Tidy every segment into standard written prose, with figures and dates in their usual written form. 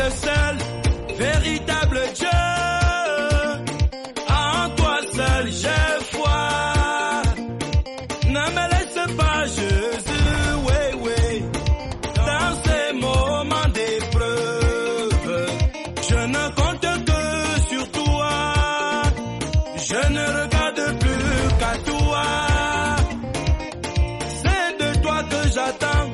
le seul véritable Dieu. En toi seul j'ai foi. Ne me laisse pas, Jésus, oui, oui, dans ces moments d'épreuve. Je ne compte que sur toi. Je ne regarde plus qu'à toi. C'est de toi que j'attends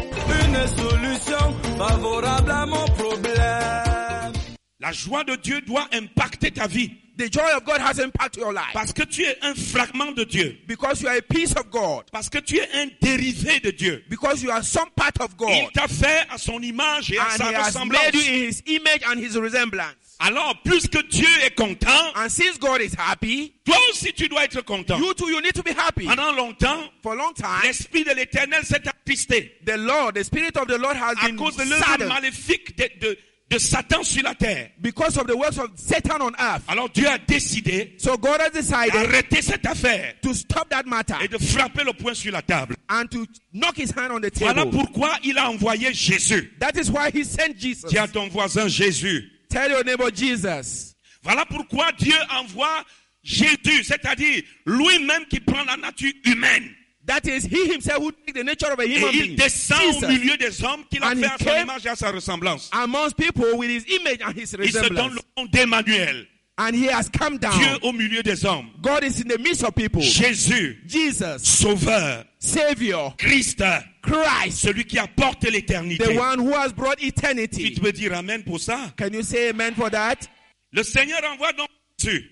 une solution favorable à mon problème. La joie de Dieu doit impacter ta vie. The joy of God has impacted your life. Parce que tu es un fragment de Dieu. Because you are a piece of God. Parce que tu es un dérivé de Dieu. Because you are some part of God. Il t'a fait à son image et à sa And he has ressemblance. made you in his image and his resemblance. Alors, puisque Dieu est content, And since God is happy, toi aussi tu dois être content. you too, you need to be happy. Pendant longtemps, For a long time, l'Esprit de l'Éternel s'est attristé the Lord, the Spirit of the Lord has à been cause de l'œuvre saddened maléfique de Satan sur la terre. because of the works of Satan on earth. Alors Dieu a décidé So God has decided d'arrêter cette affaire to stop that matter et de frapper le poing sur la table. and to knock his hand on the Voilà table. pourquoi il a envoyé Jésus. That is why he sent Jesus. Dis à ton voisin Jésus. Tell your neighbor Jesus. Voilà pourquoi Dieu envoie Jésus, c'est-à-dire lui-même qui prend la nature humaine. That is he himself who takes the nature of a human Et il being. descend au Jesus. milieu des hommes qu'il a And fait he à son came image et à sa ressemblance. Amongst people with his image and his Il se donne resemblance. le nom d'Emmanuel. And he has come down. Dieu au milieu des hommes. God is in the midst of people. Jésus, Jesus, Sauveur, Savior, Christ, Christ, celui qui apporte l'éternité. the one who has brought Qui eternity. te veut dire amen pour ça? Can you say amen for that? Le Seigneur envoie donc Jésus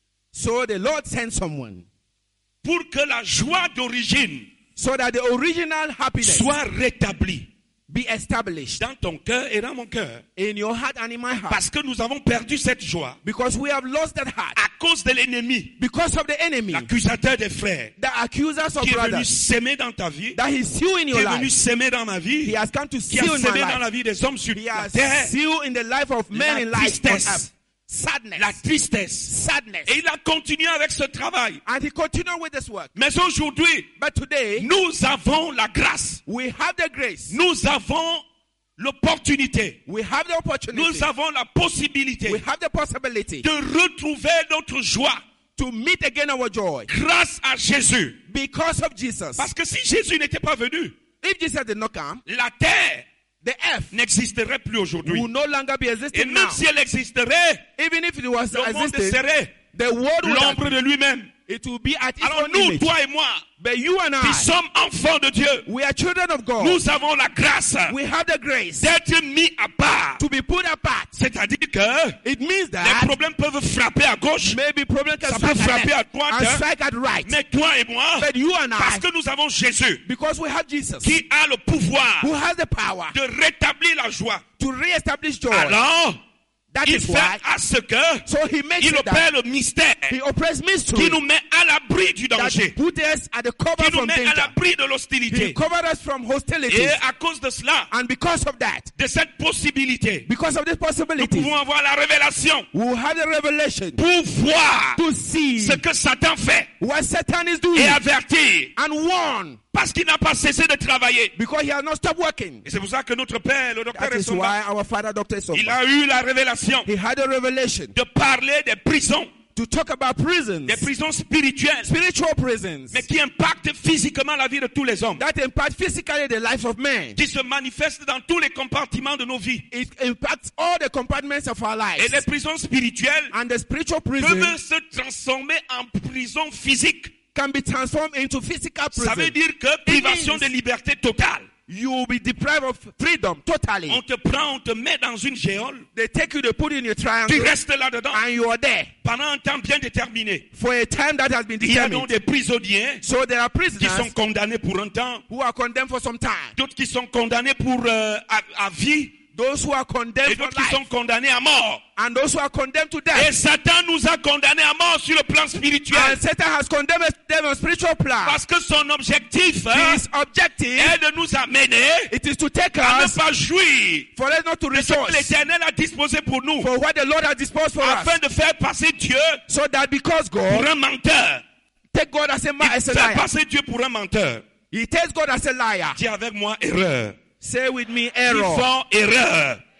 So the Lord sent someone pour que la joie d'origine so that the original happiness soit rétablie be established dans ton cœur et dans mon cœur. in your heart and in my heart. Parce que nous avons perdu cette joie Because we have lost that heart. à cause de l'ennemi, Because of the enemy, l'accusateur des frères, the accusers of qui est venu brothers, s'aimer dans ta vie, that he sealed in qui your est venu life. s'aimer dans ma He vie, has come to qui a seal in my s'aimé dans la life. vie des hommes sur He la has terre. sealed in the life of men in La life on tristesse. earth. Sadness. La tristesse. Sadness. Et il a continué avec ce travail. And he continued with this work. Mais aujourd'hui, But today, nous avons la grâce. we have the grace. Nous avons l'opportunité. We have the opportunity. Nous avons la possibilité We have the possibility de retrouver notre joie to meet again our joy grâce à Jésus. because of Jesus. Parce que si Jésus n'était pas venu, If Jesus did not come, la terre the earth n'existerait plus aujourd'hui. will no longer be Et existing même now. si elle existerait, Even if it was le monde existing, serait the world would l'ombre de lui-même. it will be at its Alors own nous, image. toi et moi, But you and qui I, sommes enfants de Dieu, we are children of God. nous avons la grâce We have the grace d'être mis à part. to be put apart. C'est-à-dire que It means les that problèmes peuvent frapper à gauche, maybe problems can ça peut strike frapper at à left droite, and hein. strike at right. Mais toi et moi, But you and parce I, que nous avons Jésus, because we have Jesus, qui a le pouvoir who has the power de rétablir la joie, to re-establish joy. alors That il is fait why. à ce que So he makes il it that opère le mystère he operates mystery qui nous met à l'abri du that danger, put us at the cover qui nous from met à danger. l'abri de He l'hostilité. covered us from hostilities. Et à cause de cela, And because of that, de cette possibilité, because of this nous possibility, pouvons avoir la révélation we will have the revelation pour voir to see ce que Satan fait what Satan is doing et avertir, and warn, parce qu'il n'a pas cessé de travailler. because he has not stopped working. Et c'est pour ça que notre père, le docteur That is Essomba, why our father, Dr. il Esomba, a eu la révélation he had a revelation de parler des prisons, to talk about prisons, des prisons spirituelles, spiritual prisons, mais qui impactent physiquement la vie de tous les hommes, that impact physically the lives of men. qui se manifestent dans tous les compartiments de nos vies. It impacts all the compartments of our Et lives. les prisons spirituelles And the spiritual peuvent prison se transformer en prison physique. can be transformed into physical Ça veut prison. dire que privation de liberté totale. You will be deprived of freedom totally. On te prend, on te met dans une géole, They take you, they put you in a tu triangle, restes là-dedans and you are there pendant un temps bien déterminé. for a time that has been Il y a donc determined. des prisonniers So there are qui prisoners sont condamnés pour un temps, who are condemned for some time. d'autres qui sont condamnés pour à vie, Those who are et condemned for d'autres qui sont life. condamnés à mort. And those who are condemned to Et death. Satan nous a condamnés à mort sur le plan spirituel. And Satan has condemned them on spiritual plan. Parce que son objectif His objective, est de nous amener it is to take à ne us, pas jouir for us not to de ce que rejoice, l'Éternel a disposé pour nous, for what the Lord has disposed for afin us. de faire passer Dieu So that because pour God, un menteur. take God as a Faire liar. passer Dieu pour un menteur. He takes God as a liar. Dis avec moi erreur. Say with me, Dis error. fort erreur.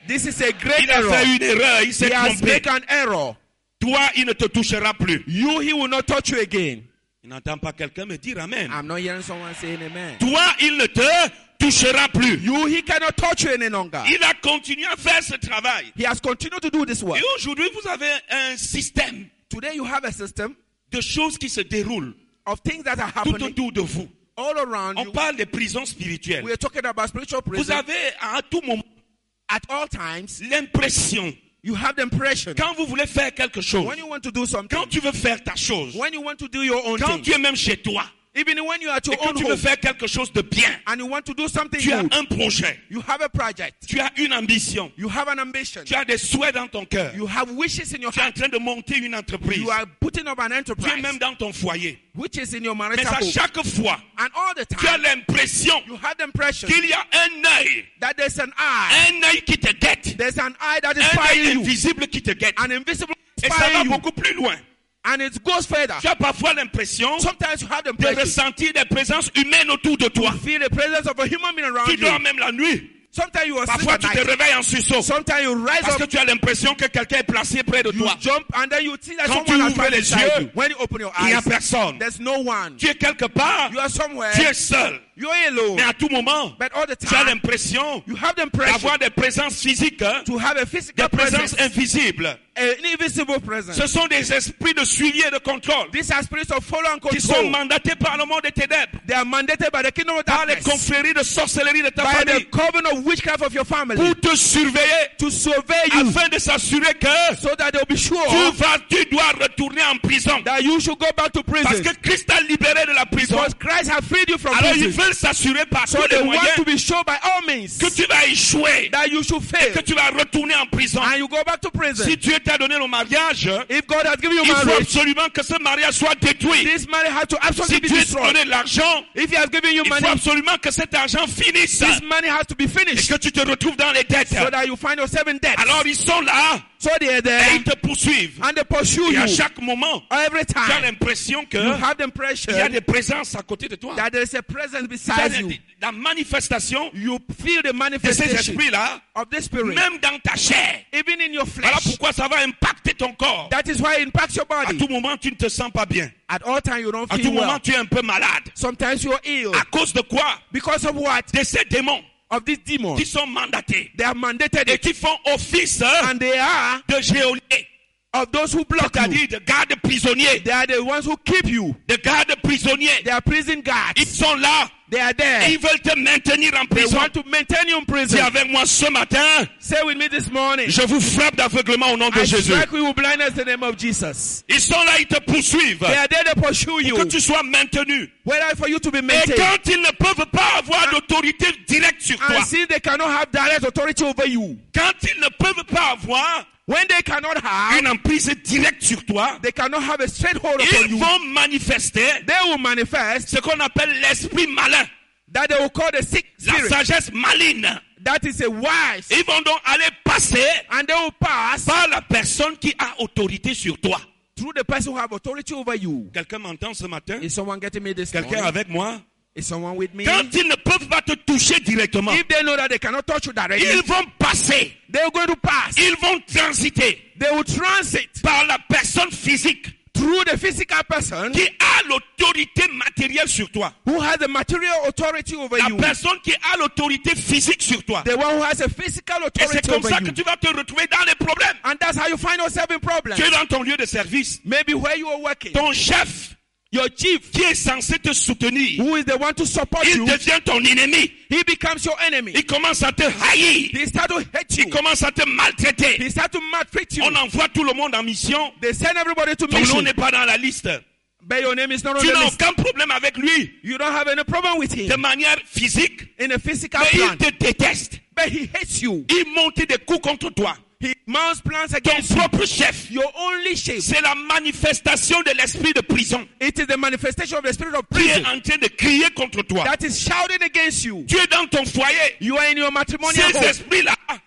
This is a great Il a error. fait une erreur, il s'est He has trompé. made an error. Toi, il ne te touchera plus. You, he will not touch you again. Il n'entend pas quelqu'un me dire amen. I'm not hearing someone saying amen. Toi, il ne te touchera plus. You, he cannot touch you any longer. Il a continué à faire ce travail. He has continued to do this work. Et aujourd'hui, vous avez un système Today you have a system de choses qui se déroulent of things that are tout happening autour de vous. all around On you. parle des prisons spirituelles. We are talking about spiritual Vous prison. avez à tout moment At all times, l'impression, you have the impression quand vous voulez faire quelque chose, when you want to do something, quand tu veux faire ta chose, when you want to do your own quand thing, tu es même chez toi, even when you are at et your que own tu veux home faire quelque chose de bien, and you want to do something tu as good, un projet, you have a project, tu as une ambition, you have an ambition, tu as des souhaits dans ton cœur, you have wishes in your tu es en heart, train de monter une entreprise, you are putting up an tu es enterprise, même dans ton foyer. which is in your Mais marital à home. chaque fois, And all the tu as time, l'impression you have the impression qu'il y a un œil, that there's an eye, qui te guette, there's an eye that is un œil spying you, invisible qui te guette. an invisible Et ça va spying you, beaucoup plus loin. and it goes further. Tu as parfois l'impression Sometimes you have the de impression ressentir des présences humaines autour de toi. you feel the presence of a human being around Tu dors you. même la nuit. Sometimes you are asleep Parfois, at tu te night. réveilles en sursaut. Sometimes you rise Parce que up, tu as l'impression que quelqu'un est placé près de you toi. jump, and then you see that Quand someone tu has ouvres passed les beside yeux, you. When you open your Il n'y a eyes, personne. there's no one. Tu es quelque part. You are somewhere. Tu es seul. You're alone. Mais à tout moment, But all the tu as time, l'impression you have the impression d'avoir des présences physiques, to have a des physical présences presence, invisibles. an invisible presence. Ce sont des esprits de suivi et de contrôle These are spirits of follow and qui sont control. mandatés par le monde des ténèbres, They are mandated by the kingdom of par les darkness, confréries de sorcellerie de ta by the famille, coven of witchcraft of your family, pour te surveiller, to survey you, afin de s'assurer que so that they'll be sure tu dois retourner en prison. that you should go back to Parce prison. que Christ t'a libéré de la prison. Because Christ has freed you from Alors ils prison. veulent s'assurer par So tous they les want moyens to be sure by all means que tu vas échouer, that you should fail que tu vas retourner en prison. and you go back to prison. Si Dieu t'a donné le mariage, If God has given you il faut marriage, absolument que ce mariage soit détruit. this marriage has to absolutely Si be Dieu t'a destroyed. donné de l'argent, If He has given you il faut money, absolument que cet argent finisse this money has to be et finished que tu te retrouves dans les dettes. so that you find yourself in debt. Alors ils sont là So they are et there ils te poursuivent. and they pursue Et à you chaque moment, every tu as time. l'impression que You have the il y a impression des présences à côté de toi. that there is a presence Tu beside as you. la manifestation You feel the de ces manifestation esprits-là, of the Spirit, même dans ta chair. even in your Voilà flesh. pourquoi ça va impacter ton corps. That is why it impacts your À body. tout moment, tu ne te sens pas bien. At all times, you don't À tout feel moment, well. tu es un peu malade. Sometimes you're ill. À cause de quoi? Because of what? De ces démons Of these demons. qui sont mandatés They are mandated et it. qui font office And they are de geôliers, of those who block you. c'est-à-dire de gardes prisonniers, They are the ones who keep you. de gardes prisonniers. They are prison Ils guards. sont là They are et there. ils veulent te maintenir en They prison. want to maintain you in Dis prison. avec moi ce matin, Say with me this morning. je vous frappe d'aveuglement au nom de I Jésus. strike you with blindness in the name of Jesus. Ils sont là, ils te poursuivent They are there to pursue pour you. que tu sois maintenu. Whether for you to be Et maintained. quand ils ne peuvent pas avoir d'autorité directe sur toi, And since they cannot have direct authority over you. quand ils ne peuvent pas avoir When they cannot have, une emprise directe sur toi, they cannot have a straight hold upon ils you. vont manifester They will manifest ce qu'on appelle l'esprit malin, that they will call the sick la spirit. sagesse maligne. That is a wise. Ils vont donc aller passer And they will pass par la personne qui a autorité sur toi. through the person who have authority over you. Quelqu'un m'entend ce matin? Is someone getting me this Quelqu'un morning? avec moi? Is someone with me? Quand ils ne peuvent pas te toucher directement, If they know that they cannot touch you directly, ils vont passer, they're going to pass. ils vont transiter They will transit par la personne physique through the physical person qui a l'autorité matérielle sur toi. who has the material authority over La you. personne qui a l'autorité physique sur toi. The one who has a physical Et c'est authority comme over ça you. que tu vas te retrouver dans les problèmes. And that's how you find yourself in problems. Tu es dans ton lieu de service. Maybe where you are working, Ton chef, your chief, qui est censé te soutenir, who is the one to support il you, devient ton ennemi. he becomes your enemy. Il commence à te haïr. They start to hate Il you. commence à te maltraiter. They start to maltreat you. On envoie tout le monde en mission. They send everybody to Ton nom mission, n'est pas dans la liste. but your name is not on Tu the n'as list. aucun problème avec lui You don't have any problem with de him manière physique, in a physical mais plan, il te déteste. but he hates you. Il monte des coups contre toi. He mounts plans Ton against you. propre chef. Your only shape. C'est la manifestation de l'esprit de prison It is the manifestation of the spirit of qui est prison en train de crier contre toi. that is shouting against you. Tu es dans ton foyer. You are in your matrimonial Ces home. esprits-là These spirits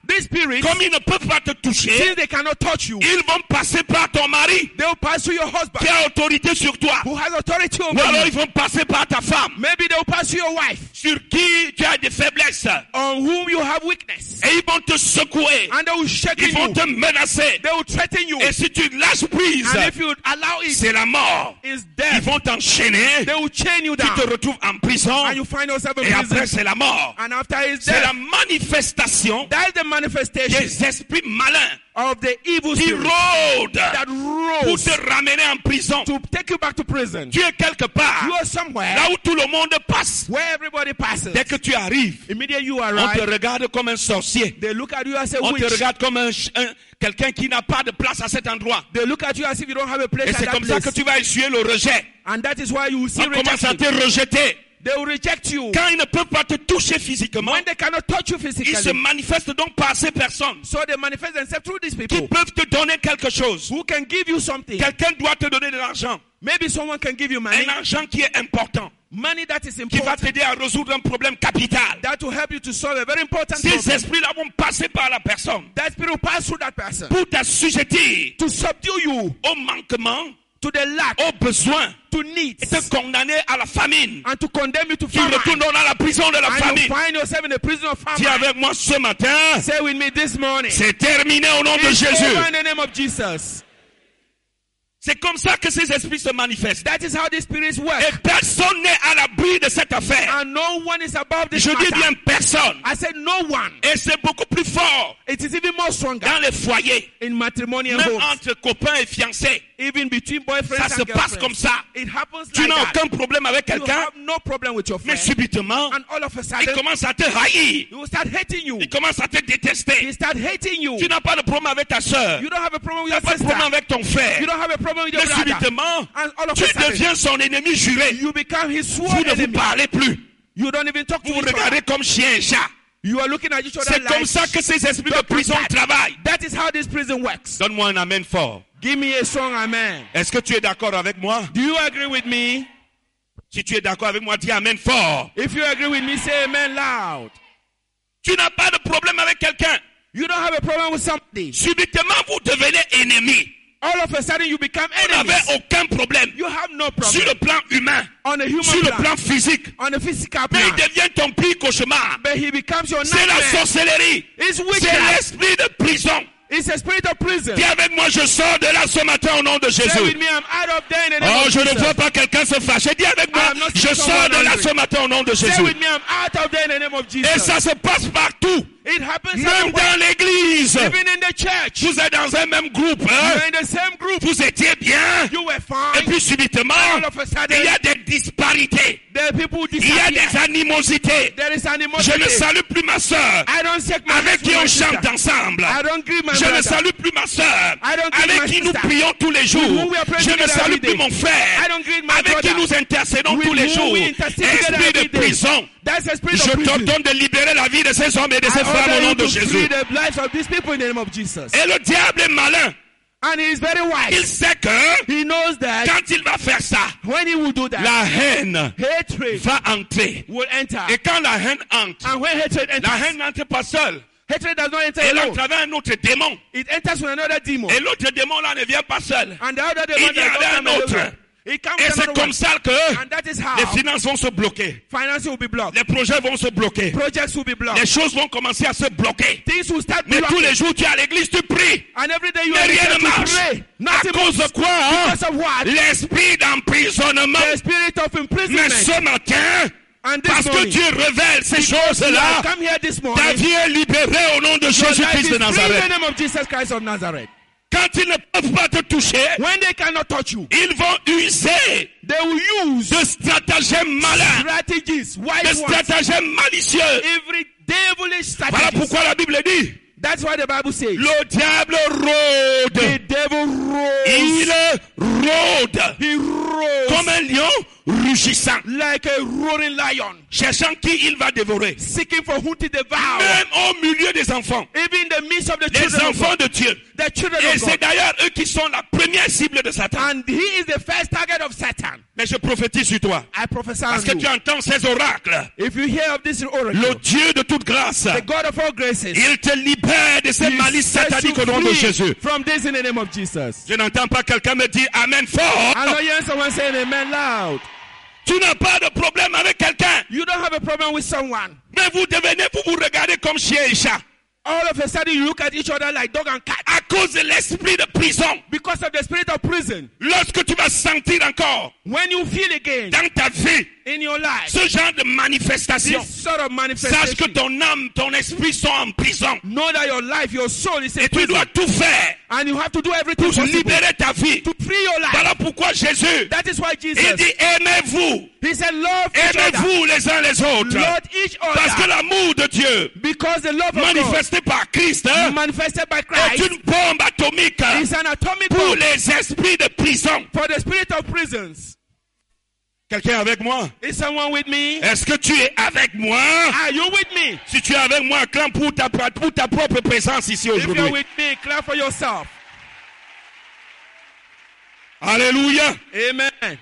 spirits, comme ils ne peuvent pas te toucher, since they cannot touch you, ils vont passer par ton mari they will pass through your husband, qui a autorité sur toi. who has authority Ou over alors you. ils vont passer par ta femme, Maybe they will pass through your wife, sur qui tu as des faiblesses. on whom you have weakness, Et ils vont te secouer. and they will shake Ils vont you. te menacer. They will threaten you, Et si tu lâches prise, and if you allow it, c'est la mort. it's Ils death. vont t'enchaîner. They will chain you Tu te down, retrouves en prison. and you find yourself in Et après, prison. c'est la mort. And after his C'est la death, manifestation that is the manifestation des esprits malins of the evil qui spirit rôdent that pour rose te ramener en prison. to take you back to prison. Tu es quelque part, You are somewhere là où tout le monde passe. where everybody passes. Dès que tu arrives, Immediately you on te arrive, regarde comme un sorcier. they look at you as a On te witch. regarde comme quelqu'un qui n'a pas de place à cet endroit. They look at you as if you don't have a place Et at c'est that comme ça que place. tu vas essuyer le rejet. And that is why you will see On commence à rejection. te rejeter. They will reject you. Quand ils ne peuvent pas te toucher physiquement, When they cannot touch you ils se physically, manifestent donc par ces personnes so they manifest themselves through these qui people peuvent te donner quelque chose. who can give you something. Quelqu'un doit te donner de l'argent. Maybe someone can give you money, Un argent qui est important, money that is qui va important, t'aider à résoudre un problème capital. that will help you to solve a very important Ces problem. esprits-là vont passer par la personne That spirit will pass through that person pour t'assujettir to subdue you au manquement, to the lack, aux besoins, to et needs, te condamner à la famine. and to condemn you to Tu famine. retournes dans la prison de la And you famine. find yourself in the prison of Dis famine. avec moi ce matin, Say with me this morning. c'est terminé au nom de It's Jésus. over in the name of Jesus. C'est comme ça que ces esprits se manifestent. That is how the spirits work. Et personne n'est à l'abri de cette affaire. And no one is above this Je dis matter. bien personne. I said no one. Et c'est beaucoup plus fort It is even more stronger dans les foyers, in matrimonial même homes. entre copains et fiancés. Even between boyfriends Ça se and passe girlfriends. comme ça. It happens Tu like n'as that. aucun problème avec You quelqu'un, have no problem with your mais friend. subitement, And all of a il sudden, commence à te haïr. he will start hating you. Il commence à te He détester. start hating you. Tu n'as pas de problème avec ta sœur. You don't have a problem Tu with n'as your pas de sister. problème avec ton frère. You don't have a problem with your Mais brother. subitement, And all of tu a sudden, deviens son ennemi juré. you become his Vous sworn ne vous enemy. parlez plus. You don't even talk to Vous vous each other. regardez comme chien et chat. You are looking at each other C'est comme like ça que ces esprits de prison travaillent. that is how this prison works. Donne-moi un amen fort. Give me a strong amen. Est-ce que tu es d'accord avec moi? Do you agree with me? Si tu es d'accord avec moi, dis amen fort. If you agree with me, say amen loud. Tu n'as pas de problème avec quelqu'un. You don't have a problem with somebody. Subitement, vous devenez ennemis. All of a sudden you become Vous enemies. n'avez aucun problème. You have no Sur problem le plan humain, on a human sur le plan, plan physique. on a physical Mais il plan. devient ton pire cauchemar. But he becomes your C'est la nightmare. sorcellerie. It's C'est witchcraft. l'esprit de prison. It's a spirit of prison. Dis avec moi, je sors de là ce matin au nom de Say with Jésus. me, I'm out of there in the name Oh, of je ne Jesus. vois pas quelqu'un se fâcher. Dis avec moi, I'm not je seeing sors someone de là angry. ce matin au nom de Say Jésus. with me, I'm out of there in the name of Et Jesus. ça se passe partout. It happens Même everywhere. dans l'église. Even in the church. Vous êtes dans un même groupe. You're Hein? in the same group. Vous étiez bien. You were Et fine. puis subitement, All of a sudden, il y a des disparités. the people Il y a disappear. des animosités. There is Je animosity. ne salue plus ma soeur I don't shake my avec hands qui with on my chante sister. ensemble. I don't greet my Je ne brother. salue plus ma soeur I don't greet avec my qui nous sister. prions tous les jours. With whom we are praying Je ne together salue every plus day. mon frère I don't greet my avec qui brother. nous intercédons With tous les whom jours. we intercede together Esprit de every day. prison, That's the spirit je of prison. t'ordonne de libérer la vie de ces hommes et de ces I femmes au order nom you de to free Jésus. the lives of these people in the name of Jesus. Et le diable est malin. And he is very Il wise. sait que He knows that quand il va faire ça, when he will do that, la haine hatred va entrer. will enter. Et quand la haine entre, And when hatred la enters, haine n'entre pas seule. hatred does not enter Elle alone. entre avec un autre démon. It enters with another demon. Et l'autre démon là ne vient pas seul. And the other Il demon y does avait not un come alone. autre. It comes Et with c'est another comme one. ça que And that is les how finances vont se bloquer. finances will be blocked. Les projets vont se bloquer. Projects will be blocked. Les choses vont commencer à se bloquer. Things will start Mais tous blocking. les jours, tu es à l'église, tu pries. And every day you Mais are rien there ne to marche. pray. À Nothing cause de moves. quoi, hein? Because of what? L'esprit d'emprisonnement. The spirit of Mais imprisonment. ce matin, And this parce que morning, Dieu révèle ces you choses-là, have come here this ta morning. vie est libérée au nom de Your life Jésus-Christ is de free in Nazareth. the name of Jesus Christ of Nazareth. Quand ils ne peuvent pas te toucher, When they cannot touch you, ils vont user they will use de stratagèmes malins, strategies, de wise ones, stratagèmes malicieux. every devilish Voilà strategies. pourquoi la Bible dit, That's why the Bible says, le diable rôde. the devil rose. Il rôde He rose comme un lion rugissant, like a roaring lion, cherchant qui il va dévorer. seeking for whom to devour. Même au milieu des enfants, Even in the midst of the les children of enfants God, de Dieu. the children Et of c'est God. d'ailleurs eux qui sont la première cible de Satan. And he is the first target of Satan. Mais je prophétise sur toi. I prophesy Parce on que tu you. entends ces oracles. If you hear of this Le oracle, Dieu de toute grâce, the God of all graces, il te libère de ces he malices sets you sataniques au nom de free Jésus. from this in the name of Jesus. Je n'entends pas quelqu'un me dire Amen fort. I know hearing someone saying amen loud. Tu n'as pas de problème avec quelqu'un. You don't have a problem with someone. Mais vous vous regardez comme chien et chat. All of a sudden you look at each other like dog and cat À cause de l'esprit de prison. because of the spirit of prison. Lorsque tu vas sentir encore When you feel again dans ta vie in your life ce genre de manifestation, this sort of sache que manifestation, ton âme, ton esprit sont en prison. know that your life, your soul is in Et tu prison. dois tout faire And you have to do everything pour possible libérer ta vie. to free your life. Voilà pourquoi Jésus, That is why il Jesus, dit aimez-vous. he said, love each other. Aimez-vous les uns les autres. Love each Parce que other. l'amour de Dieu, Because the love of God manifesté par Christ, manifested by est Christ une bombe atomique is an atomic pour bomb les esprits de prison. for the spirit of prisons. Quelqu'un avec moi? Is someone with me? Est-ce que tu es avec moi? Are you with me? Si tu es avec moi, acclame pour ta propre présence ici If you're aujourd'hui. with me, clap for yourself. Alléluia. Amen.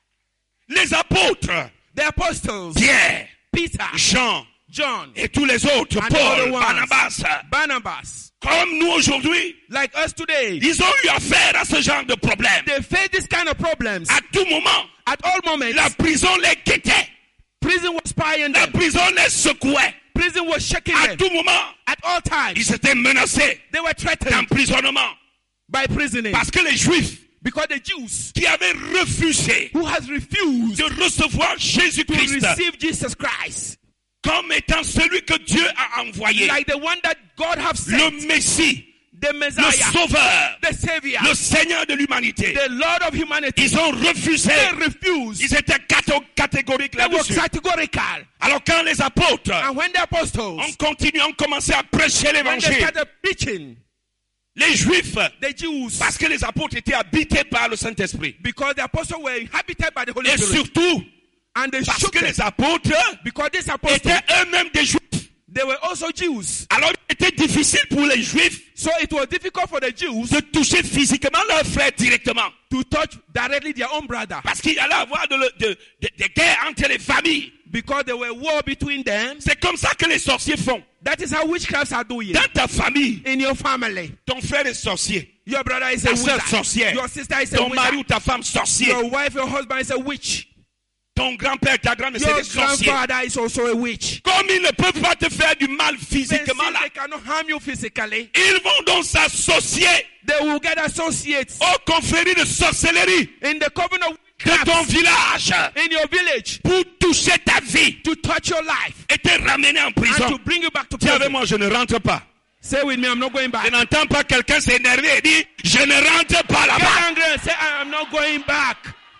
Les apôtres, The apostles, Pierre, Peter, Jean John, et tous les autres, and the other Paul, ones, Barnabas, Barnabas, comme nous aujourd'hui, like us today, ils ont eu affaire à ce genre de problème. they face this kind of problems. À tout moment, At all moments, la prison les guettait. prison was spying La them. prison les secouait. Prison was shaking À them. tout moment, At all times, ils étaient menacés they were threatened d'emprisonnement. by prisoning. Parce que les Juifs Because the Jews qui avaient refusé who has refused de recevoir to Jésus-Christ receive Jesus Christ, comme étant celui que Dieu a envoyé, like the one that God have sent, le Messie, the le Messiah, Sauveur, the Savior, le Seigneur de l'humanité. the Lord of humanity. Ils ont refusé. They refused. Ils étaient catégoriques They were là-dessus. categorical. Alors quand les apôtres And when the apostles, ont commencé à prêcher when they l'évangile, started preaching, les Juifs, the Jews, parce que les apôtres étaient habités par le Saint-Esprit, because the apostles were inhabited by the Holy et Spirit, surtout and they parce shook que them, les apôtres because these apostles, étaient eux-mêmes des Juifs. they were also Jews. Alors il était difficile pour les Juifs So it was difficult for the Jews de toucher physiquement leurs frères directement. to touch directly their own brother, Parce qu'il y allait avoir des guerres entre les familles. because there were war between them. C'est comme ça que les sorciers font. That is how witchcrafts are doing. Dans ta famille, In your family, ton frère est sorcier, your brother is a ta soeur wizard, sorcière, your sister is a ton mari ou wizard, ta femme sorcier, your wife, your husband is a witch, ton grand-père, ta grand-mère, c'est your des sorciers. grandfather is also a witch. Comme ils ne peuvent pas te faire du mal Then physiquement since là, they cannot harm you physically, ils vont donc s'associer they will get associates aux confréries de sorcellerie in the coven of de ton witchcraft village in your village pour toucher ta vie to touch your life et te ramener en and prison. to bring you back to Dis avec prison. moi, je ne rentre pas. Say with me, I'm not going Je back. n'entends pas quelqu'un s'énerver et dire, je ne rentre pas Get là-bas. angry and say, I'm not going back.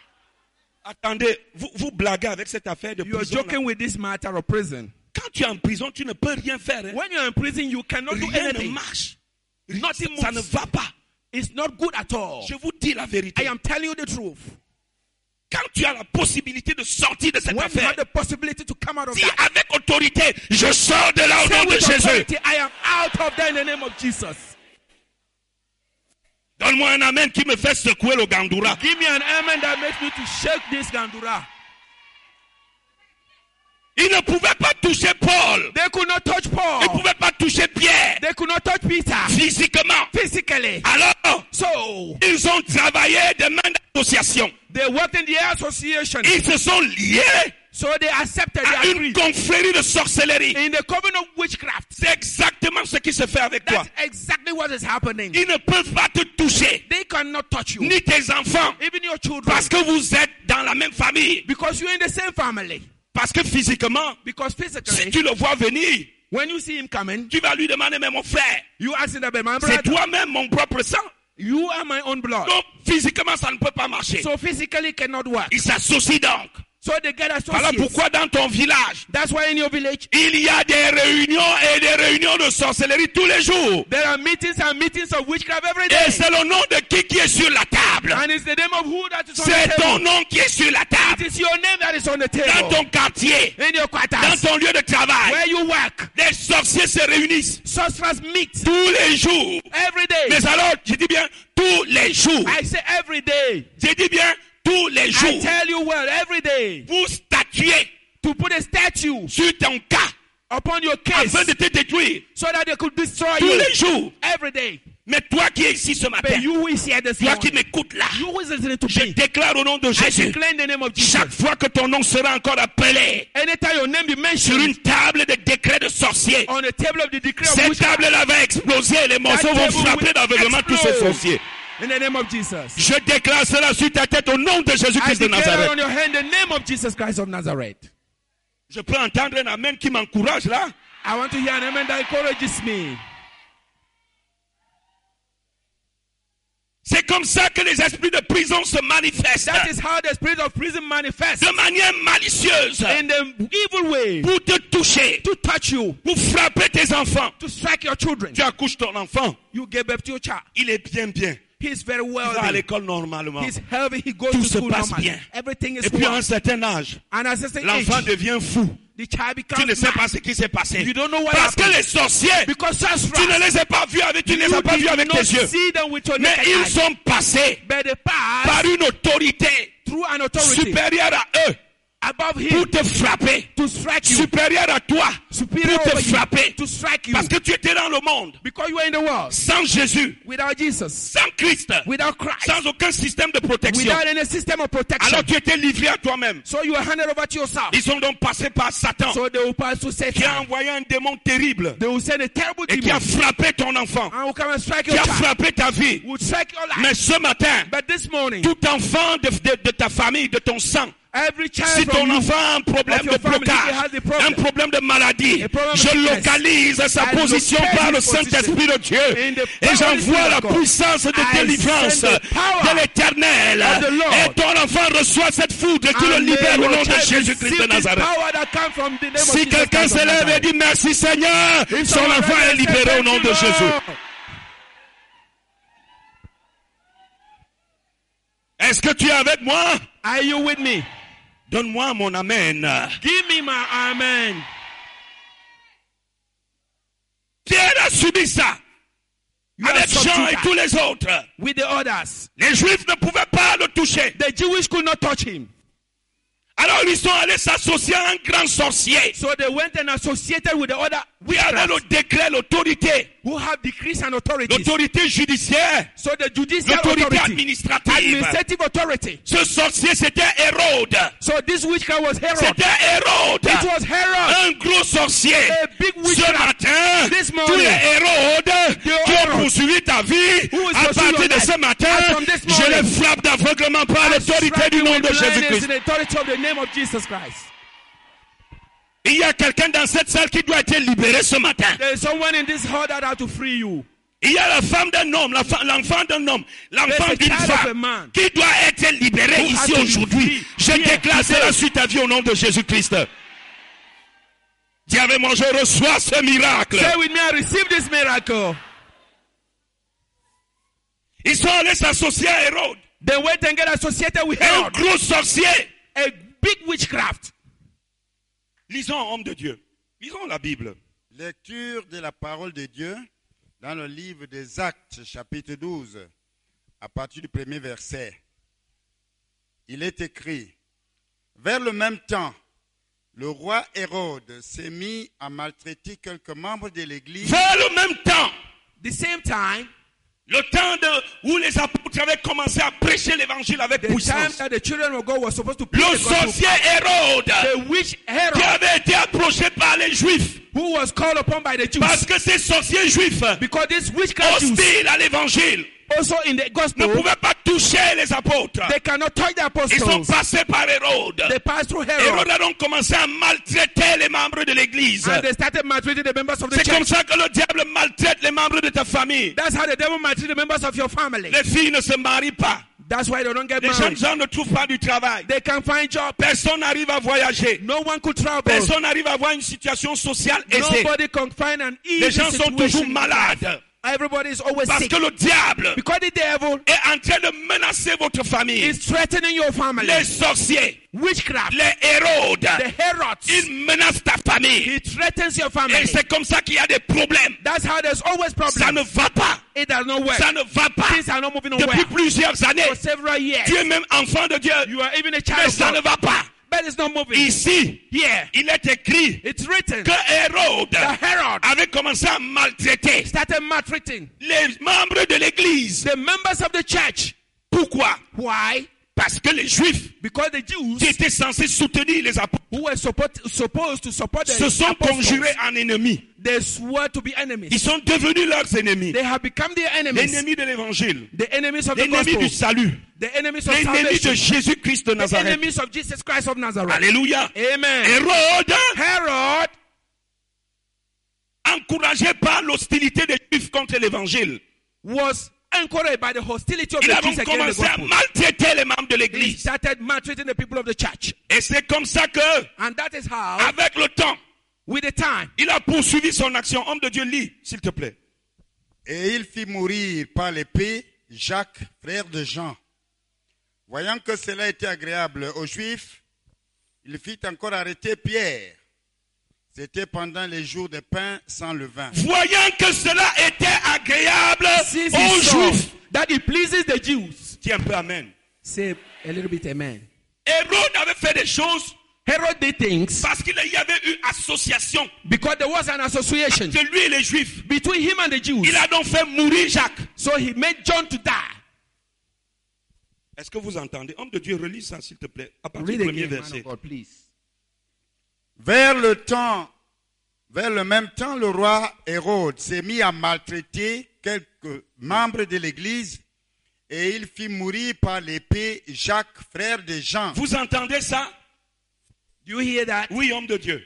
Attendez, vous blaguez avec cette affaire de You are prison. joking with this matter of prison. Quand tu es en prison, tu ne peux rien faire. Hein. When you're in prison, you cannot do Rien ne anything. marche. Nothing Ça ne moves. va pas. It's not good at all. Je vous dis la vérité. I am telling you the truth. Quand tu as la possibilité de sortir de cette When you affaire, have the possibility to come out of dis that, avec autorité, je sors de là au say nom de with Jésus. authority, I am out of there in the name of Jesus. Donne-moi un amen qui me fait secouer le gandoura. Give me an amen that makes me to shake this gandura. Ils ne pouvaient pas toucher Paul. They could not touch Ils ne Paul. pouvaient pas toucher Pierre They could not touch Peter physiquement. physically. Alors, So ils ont travaillé de main d'association. they worked in the association. Ils se sont liés So they accepted, à they une agreed. confrérie de sorcellerie. In the coven of witchcraft, C'est exactement ce qui se fait avec toi. that's exactly what is happening. Ils ne peuvent pas te toucher, They cannot touch you, ni tes enfants, even your children, parce que vous êtes dans la même famille. because you're in the same family. Parce que physiquement, Because si physically, tu le vois venir, when you see him coming, tu vas lui demander, mais mon frère, you ask him about my c'est brother. toi-même mon propre sang. You are my own blood. Donc, physiquement, ça ne peut pas marcher. So physically it cannot work. Ils s'associent donc. So they get Voilà associates. pourquoi dans ton village, That's why in your village, il y a des réunions et des réunions de sorcellerie tous les jours. there are meetings and meetings of witchcraft every Et day. c'est le nom de qui est sur la table. And it's the name of who that is on the C'est ton table. nom qui est sur la It table. is your name that is on the Dans table. ton quartier, In your dans quarters, ton lieu de travail, where you work, des sorciers se réunissent sorcerers meet tous les jours. every day. Mais alors, je dis bien tous les jours. I say every day. Je dis bien tous les I jours. tell you well, every day. Pour statuer To put a statue sur ton cas upon your case afin de te détruire so that they could destroy tous you les jours. every day. Mais toi qui es ici ce But matin, you who is here this toi qui morning, m'écoutes là, you who is listening to je me, déclare au nom de I Jésus, declare in the name of Jesus. chaque fois que ton nom sera encore appelé Anytime your name be sur mentioned une table de décret de sorcier, on the table of the decree of cette witchcraft, table-là va exploser et les morceaux vont table frapper will d'aveuglement tous ces explode. sorciers. in the name of Jesus. Je déclare cela sur ta tête au nom de I Jésus-Christ de declare Nazareth. on your hand the name of Jesus Christ of Nazareth. Je peux entendre un amen qui m'encourage là. I want to hear an amen that encourages me. C'est comme ça que les esprits de prison se manifestent. That is how the spirit of prison manifests De manière malicieuse. in the evil way Pour te toucher. to touch you, Pour frapper tes enfants. to strike your children. Tu accouches ton enfant. You give birth to your child. Il est bien. He's very Il va à wealthy. l'école normalement. He's healthy. He goes Tout to se school passe normally. bien. Everything is Et puis à well. un certain âge, And at a certain l'enfant age, devient fou. the child Tu becomes ne sais mad pas ce qui s'est passé. You don't know what Parce que happened. les sorciers, because tu ne sorcerers, les as pas vus avec, tu ne les as pas vus avec not tes yeux. see them with your Mais naked ils eyes, sont passés but they pass par une autorité through an authority supérieure à eux above him pour te frapper. to strike you, Supérieure à toi superior pour te over you, frapper. to strike you, Parce que tu étais dans le monde because you are in the world sans Jésus, without Jesus, sans Christ, without Christ, sans aucun système de protection. without any system of protection. Alors tu étais livré à toi-même. So you are handed over to yourself. Ils sont donc passés par Satan So they will pass to qui a Satan. envoyé un démon terrible They will send a terrible et qui a demon frappé ton enfant, and will come and strike qui your a child, frappé ta vie. will strike your life. Mais ce matin, But this morning, tout enfant de ta famille, de ton sang, every child si ton from you, enfant a un problème of your de family, blocage, he has a problem. un problème de maladie, A problem of je sickness. localise sa I position locate par le his position Saint-Esprit de Dieu in the et power of the j'envoie Spirit la of God. puissance de I délivrance send the power de l'Éternel of the Lord. et ton enfant reçoit cette foudre et tu le And libères may au nom your de child Jésus-Christ receive de this Nazareth. power that comes from the name of Si Jesus quelqu'un Christ of se lève et Nazareth. dit merci Seigneur, If son someone enfant est rises and libéré says, au nom "Thank de you, Jésus. Lord." Est-ce que tu es avec moi? Are you with me? Donne-moi mon amen. Give me my amen. Pierre a subi ça You avec have subdued Jean et that tous les autres. with the others. Les Juifs ne pouvaient pas le toucher. The Jewish could not touch him. Alors ils sont allés s'associer à un grand sorcier So they went and associated with the other qui avait le décret, l'autorité, who have decrees and authorities. l'autorité judiciaire, So the judicial l'autorité authority, administrative. administrative authority. Ce sorcier c'était Hérode. So this witchcraft was Herod. C'était Hérode. It was Herod, Un gros sorcier. a big Ce witchcraft. matin, This tous morning, les Hérodes qui ont Herod poursuivi ta vie, who is à pursuing partir your de life, ce matin, as from this je les morning, frappe d'aveuglement par l'autorité strike du you nom with de blindness Jésus-Christ. in the authority of the name of Jesus Christ. Il y a quelqu'un dans cette salle qui doit être libéré ce matin. There is someone in this hall that has to free you. Il y a la femme d'un homme, l'enfant d'un homme, l'enfant There's a d'une child of a femme man qui doit être libéré who has ici to be aujourd'hui. free. Je Here, déclare today. cela sur ta vie au nom de Jésus-Christ. Dis avec moi, je reçois ce miracle. Say with me, I receive this miracle. Ils sont allés s'associer à Hérode, They went and get associated with un Herod, gros sorcier. a big witchcraft. Lisons, homme de Dieu. Lisons la Bible. Lecture de la parole de Dieu dans le livre des Actes, chapitre 12, à partir du premier verset. Il est écrit, vers le même temps, le roi Hérode s'est mis à maltraiter quelques membres de l'Église. Vers le même temps, The same time, le temps où les apôtres avaient commencé à prêcher l'évangile avec the time puissance. that the children of God were supposed to preach Le the gospel, sorcier Hérode, the witch qui Herod, avait été approché par les Juifs, who was called upon by the parce Jews, que ces sorciers juifs, because this witchcraft Jews, hostiles à l'évangile, also in the ne gospel, pouvaient pas toucher les apôtres. they cannot touch the Ils sont apostles. passés par Hérode. They passed through Herod, Hérode a donc commencé à maltraiter les membres de l'église. and they started maltreating the members of the C'est comme church. ça que le diable maltraite les membres de ta famille. That's how the devil maltreats the members of your family. Les filles ne se marient pas. That's why they don't get Les jeunes married. gens ne trouvent pas du travail. They can't find job. Personne n'arrive à voyager. No one could travel. Personne n'arrive à avoir une situation sociale aisée. Nobody can find an easy Les gens sont situation toujours in malades. life. Everybody is always Parce sick. que le diable Because the devil est en train de menacer votre famille. is threatening your family. Les sorciers, Witchcraft. les Hérodes, The Herods. ils menacent ta famille. He threatens your Et family. c'est comme ça qu'il y a des problèmes. That's how there's always Ça ne problems. va pas. It does not work. Ça ne va pas. Things are not moving Depuis nowhere. plusieurs années, For several years. tu es même enfant de Dieu. You are even a Mais child of ça ne God. va pas. But it's not moving. Ici, Here. il est écrit It's written. que Hérode The Herod avait commencé à maltraiter started maltreating les membres de l'église. the members of the church. Pourquoi? Why? Parce que les Juifs Because the Jews qui étaient censés soutenir les apôtres who were supposed to support the se sont apostles, conjurés en ennemis. they swore to be Ils enemies. sont devenus leurs ennemis. They have become their enemies. L'ennemi de l'évangile. The enemies of the L'ennemi gospel. du salut. The enemies of L'ennemi de salvation. Jésus-Christ de The Nazareth. enemies of Jesus Christ of Nazareth. Alléluia. Amen. Hérode, Herod, encouragé par l'hostilité des Juifs contre l'évangile, was encouraged by the hostility of il the a Jews donc against the commencé à gospel. maltraiter les membres de He l'église. started maltreating the people of the church. Et c'est comme ça que, And that is how, avec le temps, with the time, il a poursuivi son action. Homme de Dieu, lis, s'il te plaît. Et il fit mourir par l'épée Jacques, frère de Jean. Voyant que cela était agréable aux Juifs, il fit encore arrêter Pierre. C'était pendant les jours de pain sans levain. Voyant que cela était agréable since aux he saw Juifs. that it pleases the Jews. Dis un peu amen. Say a little bit amen. Hérode avait fait des choses Herod did things parce qu'il y avait eu association because there was an association entre lui et les Juifs. between him and the Jews. Il a donc fait mourir Jacques. So he made John to die. Est-ce que vous entendez? Homme de Dieu, relis ça s'il te plaît. À partir Read du premier again, man verset. of God, please. Vers le même temps, le roi Hérode s'est mis à maltraiter quelques membres de l'église et il fit mourir par l'épée Jacques, frère de Jean. Vous entendez ça? Do you hear that? Oui, homme de Dieu.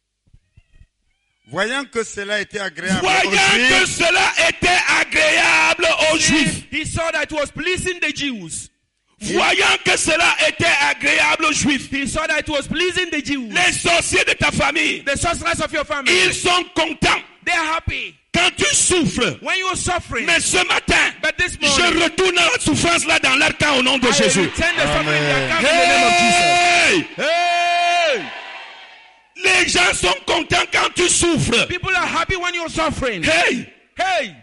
Voyant que cela était agréable aux Voyant que Juifs, cela était agréable aux Juifs. He saw that it was pleasing the Jews. Voyant que cela était agréable aux Juifs. He saw that it was pleasing the Jews. Les sorciers de ta famille, The sorcerers of your family. ils sont contents. They are happy. Quand tu souffres, When you're suffering. mais ce matin, But this je morning, retourne la souffrance là dans leur camp au nom de I Jésus. return the suffering in their camp in the name of Jesus. Hey! Hey! Les gens sont contents quand tu souffres. People are happy when you're suffering. Hey! Hey!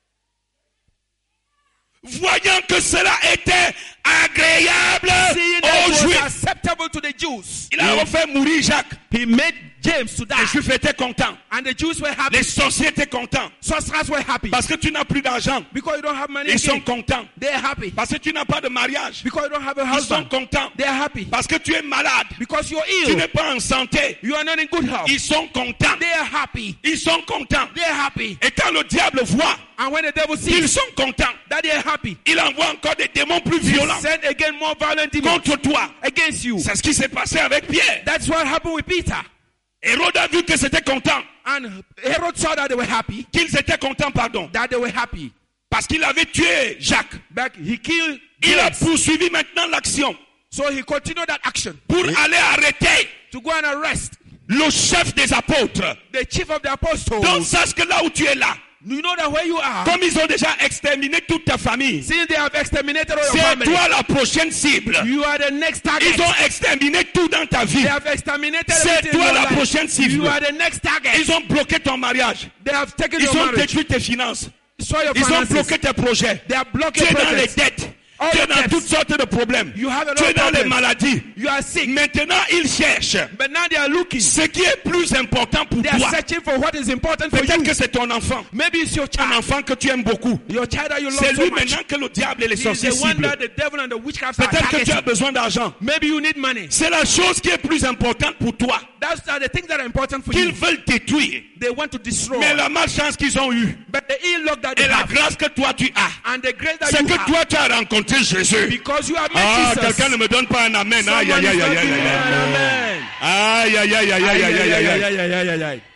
Voyant que cela était agréable Seeing that aux it was Juifs, acceptable to the Jews. il a refait mourir Jacques. He made James to die. Les Juifs étaient contents. And the Jews were happy. Les sorciers étaient contents. Sorcerers were happy. Parce que tu n'as plus d'argent. Because you don't have money Ils sont again. contents. They're happy. Parce que tu n'as pas de mariage. Because you don't have a Ils sont husband. contents. They're happy. Parce que tu es malade. Because you're Tu ill. n'es pas en santé. You are not in good health. Ils sont contents. They are happy. Ils sont contents. They are happy. Et quand le diable voit And when the devil qu'ils sees sont contents, that they are happy, il envoie encore des démons plus he violents send again more violent demons contre toi. against you. C'est ce qui s'est passé avec Pierre. That's what happened with Peter. Hérode a vu que c'était content. And Herod saw that they were happy. Qu'ils étaient contents, pardon. That they were happy. Parce qu'il avait tué Jacques. But he killed Il a James. poursuivi maintenant l'action So he continued that action pour aller arrêter to go and arrest le chef des apôtres. the chief of the apostles. Donc sache que là où tu es là, You know that where you are, comme ils ont déjà exterminé toute ta famille, since they have exterminated all your c'est family, toi la prochaine cible. you are the next target. Ils ont exterminé tout dans ta vie. They have exterminated C'est everything in toi your la life. prochaine cible. You are the next target. Ils ont bloqué ton mariage. They have taken Ils your ont marriage. détruit tes finances. Destroy your Ils ont finances. bloqué tes projets. They have blocked Tu your es dans les projects. dettes. All Tu es your dans debts. toutes sortes de problèmes. You have a Tu lot es of dans les problems. maladies. You are sick. Maintenant, ils cherchent But now they are looking. ce qui est plus important pour They are toi. searching for what is important for Peut-être you. que c'est ton enfant. Maybe it's your Un child. enfant que tu aimes beaucoup. Your child that you love C'est so lui much. maintenant que le diable et les He is sorciers the one ciblent. that the devil and the witchcraft are Peut-être que tu as targeting. besoin d'argent. Maybe you need money. C'est la chose qui est plus importante pour toi. Those are the things that are important for Qu'ils you. veulent détruire. They want to destroy. Mais la malchance qu'ils ont eue But the ill luck that they et la have grâce que toi tu as, and the grace that c'est you que have toi tu as rencontré Jésus. because you have met Ah, Jesus. quelqu'un ne me donne pas un amen. Someone Aïe, aïe, is aïe, not aïe, giving aïe, you an aïe. amen. Aïe, aïe, aïe, aïe, aïe, aïe, aïe, aïe, aïe.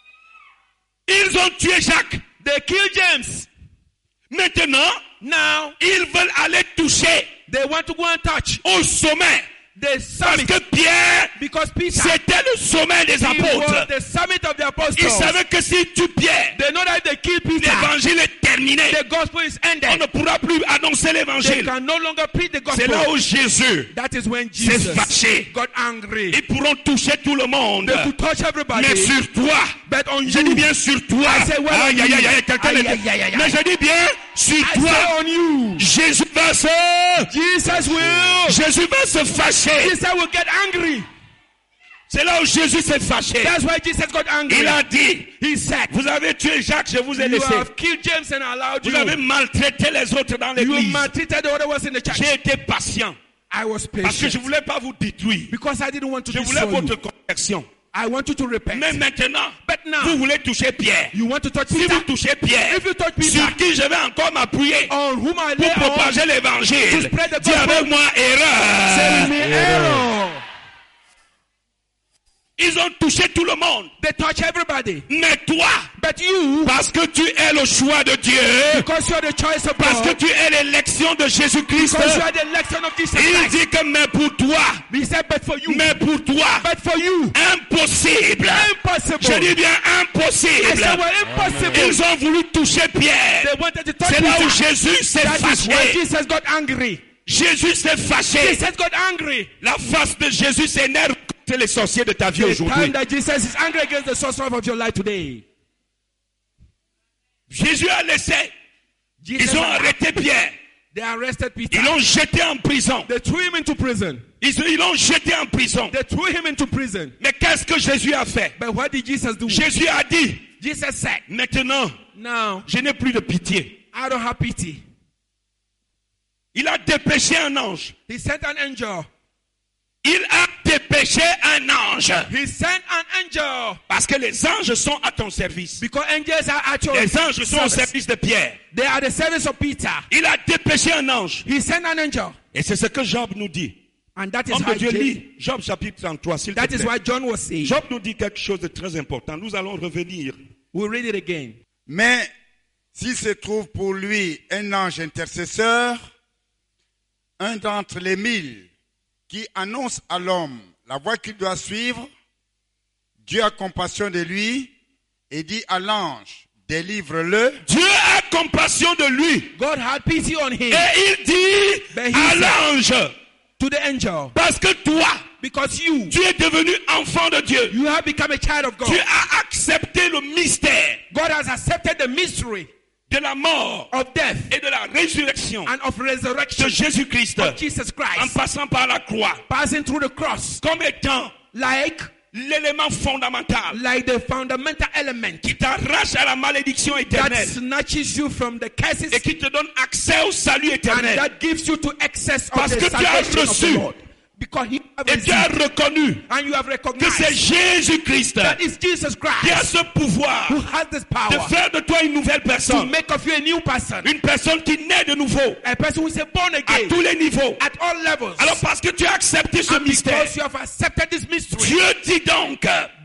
Ils ont tué Jacques. They killed James. Maintenant, Now ils veulent aller toucher They want to go and touch au sommet. the Parce summit. que Pierre, Because Peter, c'était le sommet des he was apôtres. the summit of the Il apostles. savait que si tu Pierre, They know that if they kill Peter, l'évangile est terminé. the gospel is On ended. ne pourra plus annoncer They l'évangile. can no longer preach the C'est là gospel. où Jésus That is when s'est Jesus fâché. got angry. Ils pourront toucher tout le monde. They could touch everybody, Mais sur toi, but on je dis you, bien sur toi. I say, well, Aïe, aïe, aïe, aïe, quelqu'un aïe, le dit. aïe, aïe, aïe. Mais je dis bien sur I toi. say on you. Jésus va se, Jesus will. Jésus va se fâcher. Jesus will get angry. C'est là où Jésus s'est fâché. That's why Jesus got angry. Il a dit, He said, vous avez tué Jacques, je vous ai you laissé. have killed James and allowed Vous avez you. maltraité les autres dans You l'église. maltreated the other ones in the church. J'ai été patient I was parce que je patient ne voulais pas vous détruire. because I didn't want to Je voulais destroy votre you. conversion. I want you to repent. Mais maintenant, But now, vous voulez toucher Pierre. you want to touch Si Peter, vous touchez Pierre, if you touch Peter, sur qui je vais encore m'appuyer on whom I lay pour on, propager to l'évangile. spread the Dis gospel, avec moi, say with me, erreur. error. Ils ont touché tout le monde. They touch everybody. Mais toi, But you, parce que tu es le choix de Dieu, because you are the choice of parce que God, tu es l'élection de Jésus-Christ, because you are the election of Jesus il Christ. dit que mais pour toi, He said, but for you, mais pour toi, but for you, impossible. impossible. Je dis bien I impossible. said, well, impossible. Ils ont voulu toucher Pierre. They wanted to touch C'est là où Peter. Jésus s'est That is why fâché. Jesus got angry. Jésus s'est fâché. Jesus got angry. La face de Jésus s'énerve contre les sorciers de ta vie The aujourd'hui. time that Jesus is angry against the sorcerer of your life today. Jésus a laissé. Jesus Ils ont arrêté Pierre. They arrested Peter. Ils l'ont jeté en prison. They threw him into prison. Ils l'ont jeté en prison. They threw him into prison. Mais qu'est-ce que Jésus a fait? But what did Jesus do? Jésus a dit, Jesus said, maintenant, now, je n'ai plus de pitié. I don't have pity. Il a dépêché un ange. He sent an angel. Il a dépêché un ange. He sent an angel. Parce que les anges sont à ton service. Because angels are at your Les anges sont au service. service de Pierre. They are the service of Peter. Il a dépêché un ange. He sent an angel. Et c'est ce que Job nous dit. And that is Homme why de Dieu, James- lis Job chapitre 33, s'il te that is plaît. why John was saying. Job nous dit quelque chose de très important. Nous allons revenir. We'll read it again. Mais s'il se trouve pour lui un ange intercesseur, un d'entre les 1000 qui annonce à l'homme la voie qu'il doit suivre, Dieu a compassion de lui et dit à l'ange, délivre-le. Dieu a compassion de lui. God had pity on him. Et il dit But he à said- l'ange, To the angel. parce que toi, Because you tu es devenu enfant de Dieu. you have become a child of God. Tu as accepté le mystère God has accepted the mystery de la mort of death et de la résurrection and of resurrection de Jésus-Christ of Jesus en Christ, passant par la croix passing through the cross, comme étant like l'élément fondamental the fundamental element qui t'arrache à la malédiction that éternelle snatches you from the curses et qui te donne accès au salut and éternel. that gives you to access of Parce the que tu as salvation of the reçu Lord. Because he have Et tu as received reconnu and you have que c'est recognized Jésus-Christ that it's Jesus qui a Christ ce pouvoir who has this de power faire de toi une nouvelle to personne. make of you a new person, Une personne qui naît de nouveau a person who is born à again tous les niveaux. at all levels. Alors parce que tu as accepté ce And mystère, because you have accepted this mystery, Dieu dit donc,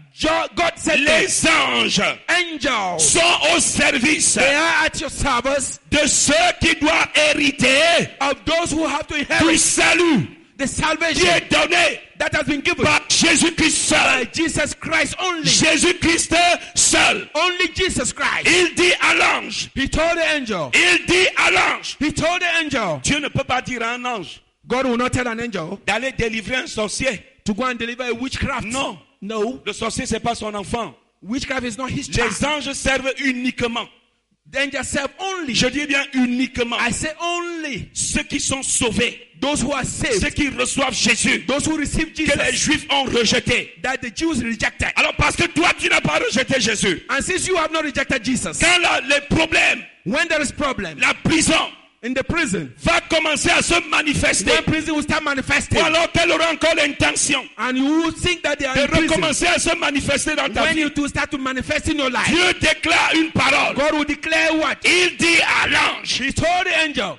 God said les anges angels, sont au service they are at your service de ceux qui doivent hériter of those who have to du inherit salut the qui salvation est donné that has been given par Jésus-Christ by seul. Jesus Christ only. Jésus-Christ seul. Only Jesus Christ. Il dit à l'ange, He told the angel. il dit à l'ange, He told the angel. Dieu ne peut pas dire à un ange God will not tell an angel d'aller délivrer un sorcier. to go and deliver a witchcraft. Non. No. Le sorcier, c'est pas son enfant. Witchcraft is not his child. Les anges servent uniquement. The angels serve only. Je dis bien uniquement. I say only Ceux qui sont sauvés. those who are saved. Ceux qui reçoivent Jésus. Those who receive Que les Jesus. Juifs ont rejeté. That the Jews rejected. Alors parce que toi, tu n'as pas rejeté Jésus. And since you have not rejected Jesus, Quand les problèmes, when there is problem la prison in the prison, va commencer à se manifester. when prison will start manifesting, Ou alors qu'elle aura encore l'intention and you will think that they are de in prison, recommencer à se manifester dans ta when vie. you to start to manifest in your life, Dieu déclare une parole. God will declare what? Il dit à l'ange. He told the angel.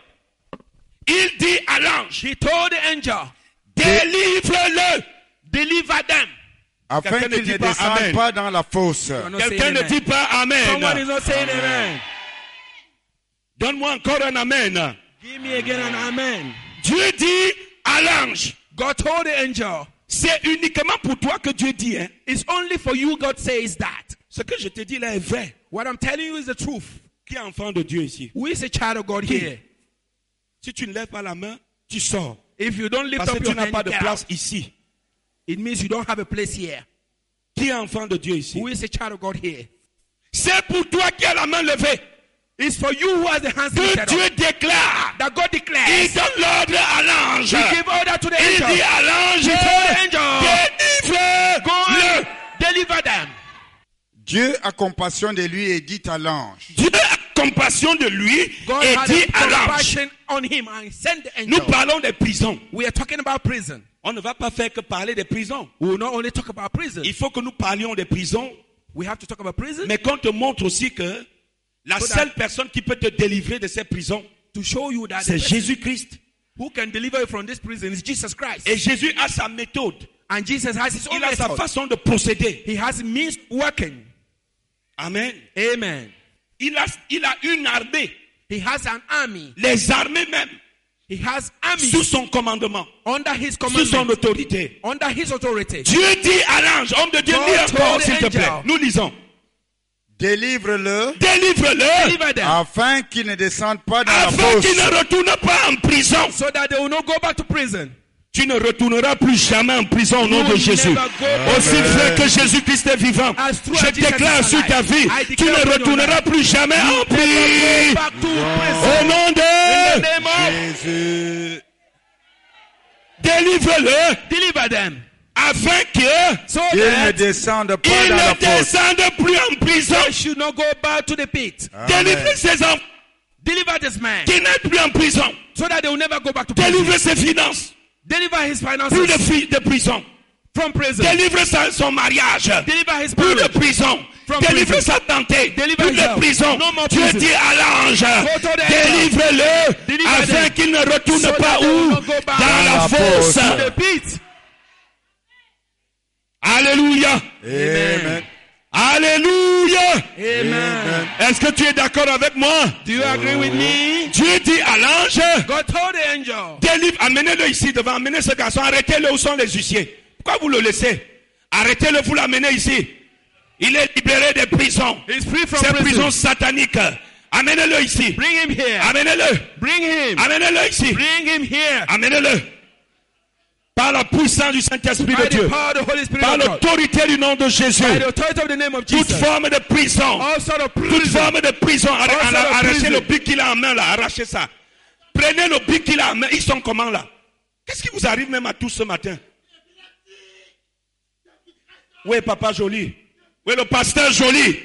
Il dit à l'ange. He told the angel, Délivre-le. deliver them. Afin Quelqu'un ne qu'il dit ne pas descende Amen. pas dans la fosse. You are not Quelqu'un saying ne amen. dit pas Amen. Someone is not saying amen. Donne-moi encore un Amen. Give me again an amen. Dieu dit à l'ange. God told the angel, C'est uniquement pour toi que Dieu dit. Hein. it's only for you God says that. Ce que je te dis là est vrai. What I'm telling you is the truth. Qui est enfant de Dieu ici? Who is a child of God here? Si tu ne lèves pas la main, tu sors. If you don't lift Parce up que your tu n'as hand, pas de get place out. ici. It means you don't have a place here. Qui est enfant de Dieu ici? Who is a child of God here? C'est pour toi qui as la main levée. It's for you who has the hands Que lifted Dieu up. déclare. That God Il declares. donne l'ordre à l'ange. He give order to the Il dit angel. à l'ange, He told the angel, délivre-le. go and deliver them. Dieu a compassion de lui et dit à l'ange. Dieu a compassion de lui God et had dit a à l'ange. compassion on him and sent the Nous angel. parlons des prisons. We are talking about prison. On ne va pas faire que parler des prisons. We will not only talk about prison. Il faut que nous parlions des prisons, We have to talk about prison mais qu'on te montre aussi que la So that- seule personne qui peut te délivrer de ces prisons, to show you that the c'est person Jésus-Christ. who can deliver you from this prison is Jesus Christ. Et Jésus a sa méthode. And Jesus has his own Il a sa method. façon de procéder. He has means working. Amen. Amen. Il a une armée. He has an army. Les armées même. He has armies Sous son commandement. under his Sous son commandment. autorité. Under his authority. Dieu dit à l'ange, homme de Dieu, God lis encore told the s'il te plaît. angel. Nous lisons. Délivre-le Délivre-le Deliver them afin qu'il ne descende pas dans la afin fosse. qu'il ne retourne pas en prison. so that they will not go back to prison. Tu ne retourneras plus jamais en prison au nom You de will Jésus. never go back. Aussi vrai que Jésus-Christ est vivant, As true je as Jesus déclare is sur alive, ta vie, I tu declare ne upon your retourneras life. plus jamais en Never go prison. back to Au prison. nom In the de name of Jésus. délivre-le deliver them. afin que So Il ne that descende pas il dans la ne fosse. descende plus en prison. they should not go back to the pit. Délivre ses enfants Deliver this man qui n'êtes plus en prison. so that they will never go back to prison. Délivre ses finances. Deliver his Plus finances de prison. from prison. Délivre son mariage. Deliver his Plus de marriage. prison. From Délivre prison. sa santé. Deliver Plus his de health. prison. No more Dieu prison. dit à l'ange, Go to the délivre-le Deliver afin them. qu'il ne retourne So pas that they will où? not go back Dans la la fosse. fosse. to the pit. Alléluia. Amen. Alléluia. Amen. Est-ce que tu es d'accord avec moi? Do you agree with me? Dieu dit à l'ange, God told the angel, délivre, amenez-le ici devant, amenez ce garçon, arrêtez-le, où sont les huissiers? Pourquoi vous le laissez? Arrêtez-le, vous l'amenez ici. Il est libéré des prisons. he's free from Ces prison. prisons sataniques. Amenez-le ici. Bring him here. Amenez-le. Bring him. Amenez-le ici. Bring him here. Amenez-le. Par la puissance du Saint-Esprit By de the Dieu. power of the Holy Spirit Par of God. l'autorité du nom de Jésus. By the authority of the name of Toute Jesus. forme de prison. All sort of Toute prison. forme de prison. sort of Arrachez prison. le bic qu'il a en main là. Arrachez ça. Prenez le bic qu'il a en main. Ils sont comment là? Qu'est-ce qui vous arrive même à tous ce matin? Oui, papa Joli. Oui, le pasteur Joli.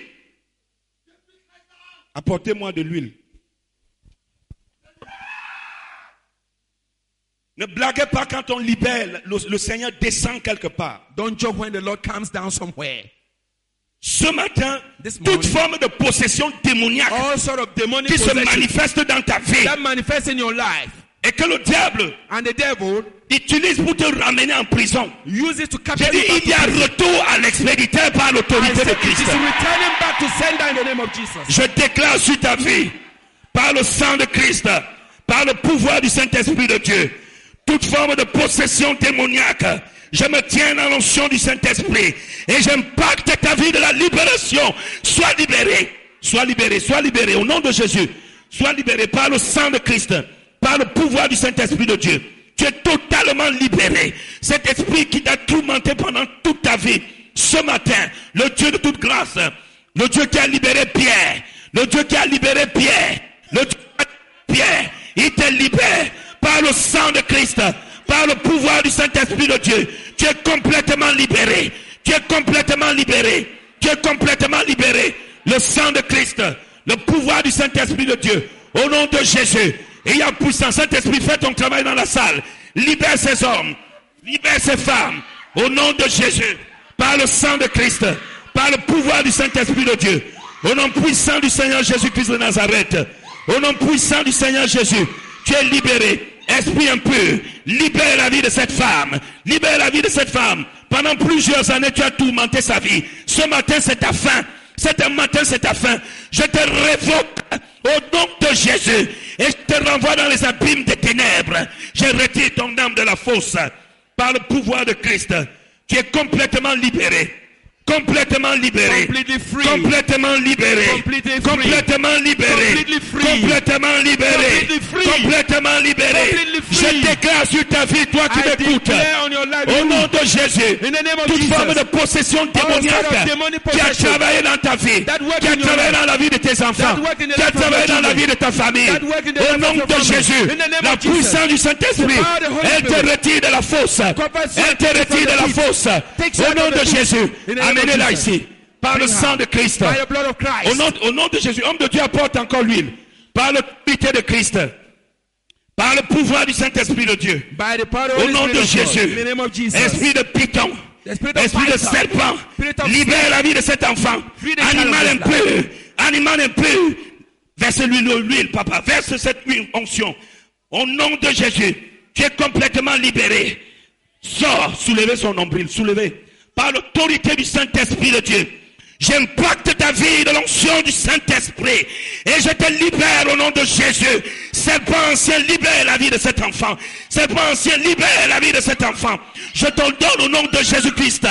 Apportez-moi de l'huile. Ne blaguez pas quand on libère. Le Seigneur descend quelque part. Don't joke when the Lord comes down somewhere. Ce matin, This toute morning, forme de possession démoniaque all sort of demonic qui se possession manifeste dans ta vie that manifests in your life, et que le diable and the devil utilise pour te ramener en prison. uses to capture J'ai dit, you back il y a to prison. retour à l'expéditeur par I l'autorité said de it is Christ. returning back to sender in the name of Jesus. Je déclare sur ta vie, par le sang de Christ, par le pouvoir du Saint-Esprit de Dieu, toute forme de possession démoniaque, je me tiens dans l'onction du Saint-Esprit et j'impacte ta vie de la libération. Sois libéré, sois libéré, sois libéré au nom de Jésus. Sois libéré par le sang de Christ, par le pouvoir du Saint-Esprit de Dieu. Tu es totalement libéré. Cet esprit qui t'a tourmenté pendant toute ta vie, ce matin, le Dieu de toute grâce, le Dieu qui a libéré Pierre, le Dieu qui a libéré Pierre, le Dieu qui a libéré Pierre, il te libère par le sang de Christ, par le pouvoir du Saint-Esprit de Dieu. Tu es complètement libéré. Tu es complètement libéré. Tu es complètement libéré. Le sang de Christ, le pouvoir du Saint-Esprit de Dieu, au nom de Jésus. Et il y a puissance. Saint-Esprit, fais ton travail dans la salle. Libère ces hommes. Libère ces femmes. Au nom de Jésus. Par le sang de Christ. Par le pouvoir du Saint-Esprit de Dieu. Au nom puissant du Seigneur Jésus-Christ de Nazareth. Au nom puissant du Seigneur Jésus. Tu es libéré. Esprit impur. Libère la vie de cette femme. Libère la vie de cette femme. Pendant plusieurs années, tu as tourmenté sa vie. Ce matin, c'est ta fin. Cet matin, c'est ta fin. Je te révoque au nom de Jésus. et je te renvoie dans les abîmes des ténèbres. Je retire ton âme de la fosse par le pouvoir de Christ. Tu es complètement libéré. Complètement libéré. Completely free. Complètement libéré. Completely free. Complètement libéré. Completely free. Complètement libéré. Completely free. Complètement libéré. Completely free. Je déclare sur ta vie, toi qui I m'écoutes. declare on your life, Au nom de Jésus, in the name of toute Jesus, forme de possession démoniaque spirit of demonic qui a possession travaillé dans ta vie, that work qui a in your travaillé life, dans la vie de tes enfants, that work in the qui a life of travaillé your dans la children, vie de ta famille, that work in the au life nom of your de family, Jésus, in the name la of Jesus, puissance du Saint-Esprit, the power of the Holy elle te Spirit, retire de la fosse, elle te retire de la fosse, au nom de Jésus, amenez-la ici, par le sang de Christ, by the blood of Christ. au nom de Jésus, homme de Dieu apporte encore l'huile, par l'autorité de Christ, par le pouvoir du Saint-Esprit de Dieu, By the power of the au Holy nom de Spirit of God, Jésus, in the name of Jesus. esprit de python, The spirit of esprit de python, serpent, spirit of libère la vie de cet enfant, Free the child animal of impur, animal impur, verse l'huile, papa, verse cette huile onction, au nom de Jésus, tu es complètement libéré, sors, soulevez son nombril, soulevez, par l'autorité du Saint-Esprit de Dieu. J'impacte ta vie de l'onction du Saint-Esprit et je te libère au nom de Jésus. Serpent ancien, libère la vie de cet enfant. Serpent ancien, libère la vie de cet enfant. Je te le donne au nom de Jésus-Christ.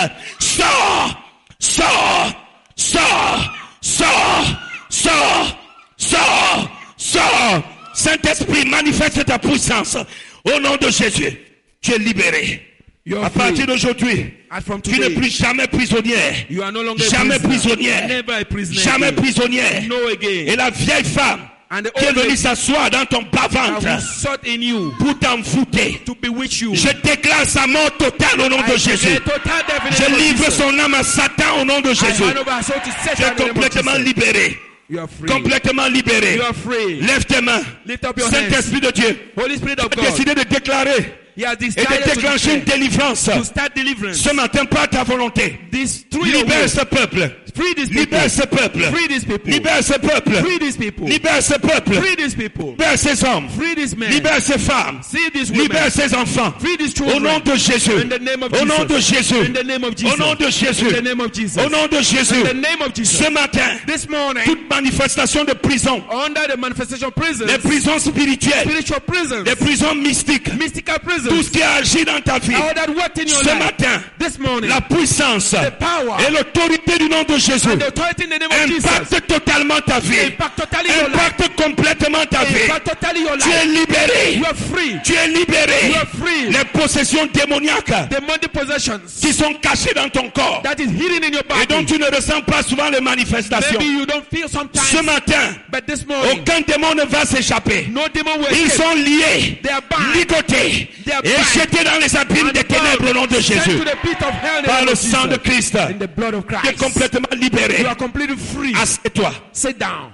Sors, sors, sors, sors, sors, sors, sors. Saint-Esprit, manifeste ta puissance au nom de Jésus. Tu es libéré. You're À free. partir d'aujourd'hui, As from tu n'es today, plus jamais prisonnière. you are no longer Jamais a prisoner. prisonnière. Never a prisoner. Jamais again. prisonnière. No again. Et la vieille femme And the qui est old venue lady s'asseoir dans ton that bas-ventre will sought in you pour t'envoûter. to bewitch you. Je déclare sa mort totale au nom de I Jésus. declare total death in the Je name of livre Jesus. son âme à Satan au nom de I Jésus. hand over her soul to Satan Tu es in the name of complètement Jesus. libéré. You are free. Complètement libéré. You are free. Lève tes mains. Lift up your hands. Saint-Esprit de Dieu, Holy Spirit of tu as God. décidé de déclarer He has et decided de to déclencher une declare, délivrance. to start deliverance. Ce matin, par ta volonté, This through your libère will. ce peuple. Free these people. Libère ce peuple. Free these people. Libère ce peuple. Free these people. Libère ce peuple. Free these people. Libère ces hommes. Free these men. Libère ces femmes. See these women. Libère ces enfants. Free these Au children. nom de Jésus. In the name of Au nom de Jesus. Jésus. In the name of Jesus. Au nom de Jésus. In the name of Jesus. Au nom de Jésus. In the name of Jesus. Ce matin, This morning, toute manifestation de prison, under the manifestation prisons, les prisons spirituelles, spiritual prisons, les prisons mystiques, mystical prisons, tout ce qui a agi dans ta vie, all that worked in your ce life, matin, this morning, la puissance the power et l'autorité du nom de Jésus and the authority in the name of Jesus, impacte totalement ta vie. impact totally your life, Impacte complètement ta vie. impact totally your Tu es life. libéré. You are free. Tu es libéré. You are free. Les possessions démoniaques Demonic possessions qui sont cachées dans ton corps that is hidden in your et dont body. tu ne ressens pas souvent les manifestations. Maybe you don't feel sometimes, Ce matin, but this morning, aucun démon ne va s'échapper. no demon will Ils escape. sont liés, They are bound. ligotés They are et bound. jetés dans les abîmes And des ténèbres au nom de bound, sent Jésus. to the pit of hell in the Par name le of sang de Jesus. Christ, In the blood of tu es Christ. complètement libéré. You are completely free. Assieds-toi. Sit down.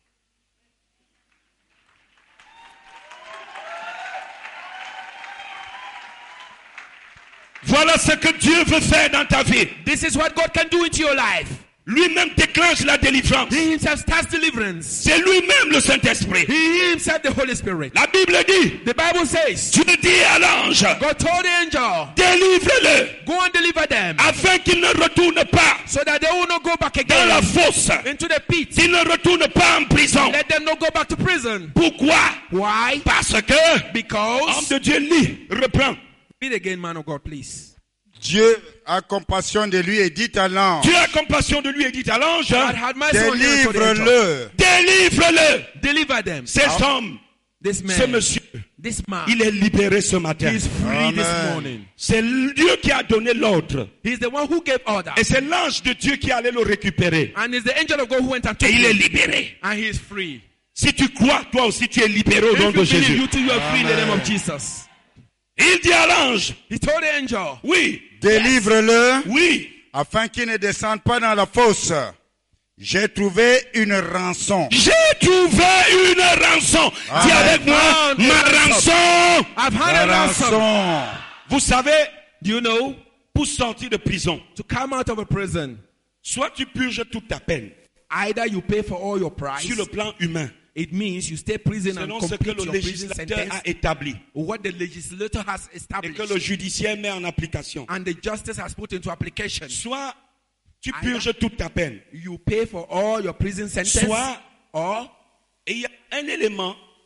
Voilà ce que Dieu veut faire dans ta vie. This is what God can do into your life. Lui-même déclenche la délivrance. He himself starts deliverance. C'est lui-même le Saint-Esprit. He himself, the Holy Spirit. La Bible dit, The Bible says, Dieu dit à l'ange, God told the angel, délivre-le, go and deliver them, afin qu'il ne retourne pas so that they will not go back dans la again fosse. into the pit. Il ne retourne pas en prison. Let them not go back to prison. Pourquoi? Why? Parce que, homme Because, de Dieu, lit, reprend. read again, man of God, please. Dieu a compassion de lui et dit à l'ange, Dieu a compassion de lui et dit à l'ange, God had mercy on you and told the angel, délivre-le. délivre-le. deliver them. Cet homme, This ce man, monsieur, this man, il est libéré ce matin. he is free this Amen. morning. C'est Dieu qui a donné l'ordre. He's the one who gave order. Et c'est l'ange de Dieu qui allait le récupérer. And it's the angel of God who went and took Et il est him. libéré. And he is free. Si tu crois, toi aussi tu es libéré au If nom you de believe, Jésus. you too, you are free in the name of Jesus. Il dit à l'ange, He told the angel, oui, Délivre-le oui, afin qu'il ne descende pas dans la fosse. J'ai trouvé une rançon. j'ai trouvé une rançon. Dis Amen. avec moi, ma rançon. I've had La a ransom. rançon. Vous savez, Do you know? pour sortir de prison, To come out of a prison, soit tu purges toute ta peine either you pay for all your price, sur le plan humain, it means you stay prison and selon ce que complete le your prison législateur sentence, a établi what the legislator has et established que le judiciaire met en application. and the justice has put into application. Soit tu purges toute ta peine, You pay for all your prison sentence, soit, or et il y a un élément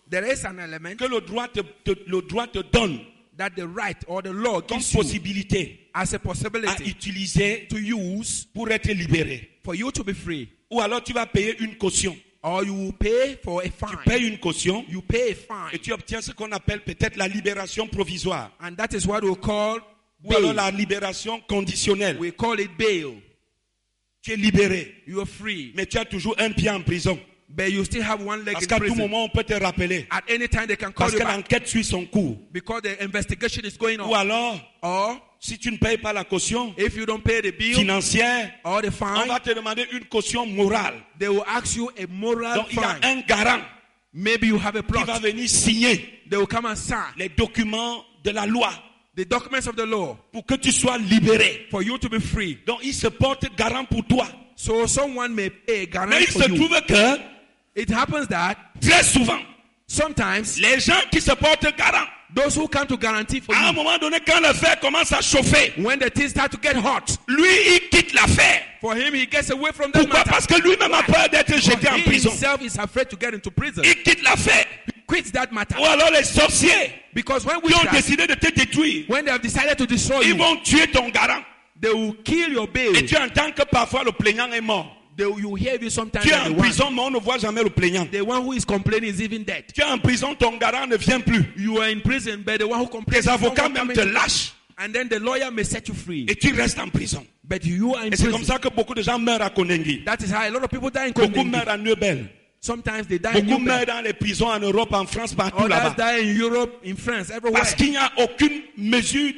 There is an element que le droit te donne that the right or the law comme gives you possibilité as a à possibility utiliser to use pour être libéré. for you to be free. Ou alors tu vas payer une caution. Or you will pay for a Tu fine. payes une caution You pay a et fine. tu obtiens ce qu'on appelle peut-être la libération provisoire. And that is what we call Ou alors bail. la libération conditionnelle. We call it bail. Tu es libéré, You are free. mais tu as toujours un pied en prison. But you still have one leg Parce in qu'à tout prison. moment, on peut te rappeler. At any time they can call Parce you que back l'enquête suit son cours. because the investigation is going Ou on. alors, Or si tu ne payes pas la caution if you don't pay the bill financière, or the on fine, va te demander une caution morale. they will ask you a moral Donc il y a fine. un garant Maybe you have a qui va plot. venir signer They will come and sign les documents de la loi the documents of the law pour que tu sois libéré. for you to be free. Donc il se porte garant pour toi. So someone may pay a Mais guarantee il for se you. trouve que It happens that très souvent, sometimes les gens qui se portent garant, those who come to guarantee for à un you, moment donné, quand l'affaire commence à chauffer, when the things start to get hot, lui, il quitte l'affaire. for him he gets away from that Pourquoi? matter. Parce que lui-même a peur d'être jeté en He prison. himself is afraid to get into prison. Il quitte l'affaire. Quits that matter. Ou alors les sorciers Because when we qui ont décidé de te détruire, when they have decided to destroy ils you, vont tuer ton garant. they will kill your bail. Et tu entends que parfois le plaignant est mort. You hear you sometimes Tu es that en prison, mais on ne voit jamais le plaignant. the one who is complaining is even dead. Tu es en prison, ton garant ne vient plus. You are in prison, but the one who complains Tes is no avocats one même coming. te lâchent. And then the lawyer may set you free. Et tu restes en prison. But you are in Et c'est comme prison. ça que beaucoup de gens meurent à Konengi. That is how a lot of people die in Beaucoup Kondengi. meurent à Neubel. Sometimes they die in Beaucoup Europe. meurent dans les prisons en Europe, en France, partout Others là-bas. die in Europe, in France, everywhere. Parce qu'il n'y a aucune mesure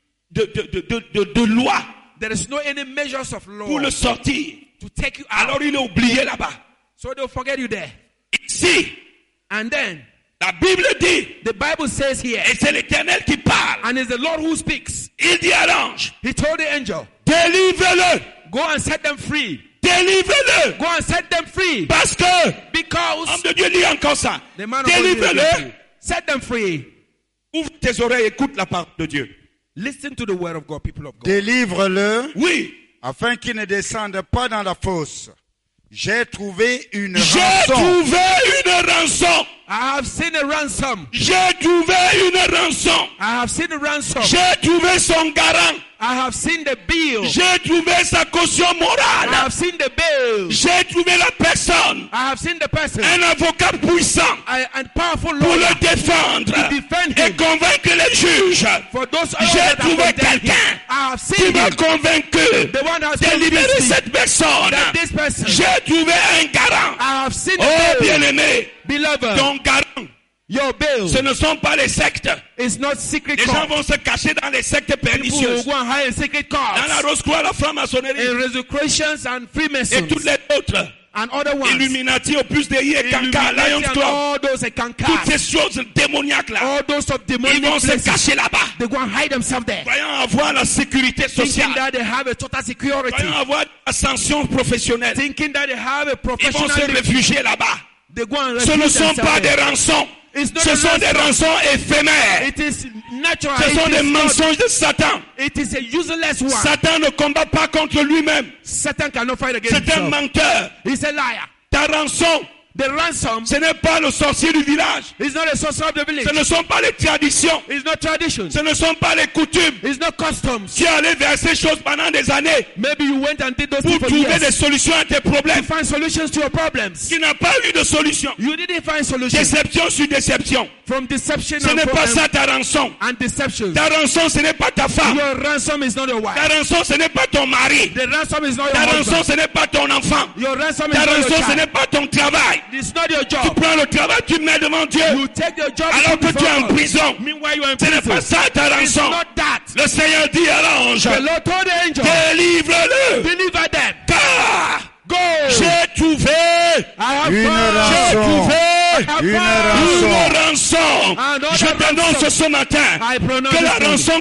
de loi There is no any measures of law pour le sortir. to take you out. Alors il est oublié là-bas. So they'll forget you there. Ici, And then la Bible dit, the Bible says here, et c'est l'Éternel qui parle. and it's the Lord who speaks. Il dit à l'ange, He told the angel, délivre-le, go and set them free. délivre-le. Go and set them free. Parce que, homme Because de Dieu dit encore ça, the man of God will délivre-le. set you. Set them free. Ouvre tes oreilles, écoute la parole de Dieu. Listen to the word of God, people of God. Délivre-le, Oui, afin qu'il ne descende pas dans la fosse. J'ai trouvé une j'ai rançon. trouvé une rançon. I have seen a ransom. J'ai trouvé une rançon. I have seen a ransom. J'ai trouvé son garant. I have seen the bill. J'ai trouvé sa caution I morale. have seen the bill. J'ai trouvé la personne, I have seen the person. un avocat puissant And powerful pour lawyer le défendre to defend et him. convaincre les juges. For those J'ai that trouvé have condemned him. quelqu'un I have qui seen m'a him. convaincu The one has de libérer convinced me cette personne. that this person. J'ai trouvé un garant. I have seen Oh the bill. bien-aimé, Beloved, ton garant, your bill ce ne sont pas les sectes. is not secret Les gens court. vont se cacher dans les sectes People will pernicieuses. go and hide in secret Dans la courts. Rose-Croix, la franc-maçonnerie In Rosicrucians and et Freemasons toutes les autres. and other ones. Illuminati, Opus Dei et Kanka, Illuminati Lions and Club. all those Toutes Kankas. ces choses démoniaques là. All those of Ils demonic vont se places. cacher là-bas. They go and hide themselves there. Croyant avoir la sécurité Thinking sociale. that they have a total security. Croyant avoir l'ascension professionnelle. Thinking that they have a Ils vont professional se life. réfugier là-bas. They go and Ce ne refuse sont pas themselves des there. rançons. It's not Ce a sont des ransom. rançons éphémères. It is natural. Ce sont It des is not- mensonges de Satan. It is a useless one. Satan ne combat pas contre lui-même. Satan cannot fight against C'est un himself. menteur. He's a liar. Ta rançon, The ransom ce n'est pas le sorcier du village. is not a source of the village. Ce ne sont pas les traditions. It's not tradition. Ce ne sont pas les coutumes. It's not customs. Tu es allé vers ces choses pendant des années Maybe you went and did those pour things for trouver des years solutions à tes to problèmes. find solutions to your problems. Tu n'as pas eu de solution. You didn't find solutions Déception sur déception. from deception Ce n'est pas and, ça ta rançon. and deception. Ta rançon, ce n'est pas ta femme. Your ransom is not your wife. Ta rançon, ce n'est pas ton mari. The ransom is not Ta your rançon, husband. ce n'est pas ton enfant. Your ransom is Ta not your rançon, ce child. n'est pas ton travail. It's not your Tu job. prends le travail, tu le mets devant Dieu. You take your job Alors que before tu es en God. prison. Meanwhile you are in Ce n'est pas prison. ça ta It's rançon. not that. Le Seigneur dit à l'ange, The Lord told the angel, délivre-le. deliver them. Car Go. j'ai trouvé I have Une found. J'ai rançon. trouvé Une une rançon. rançon. Another Je t'annonce ransom. ce matin I pronounce que la this morning. rançon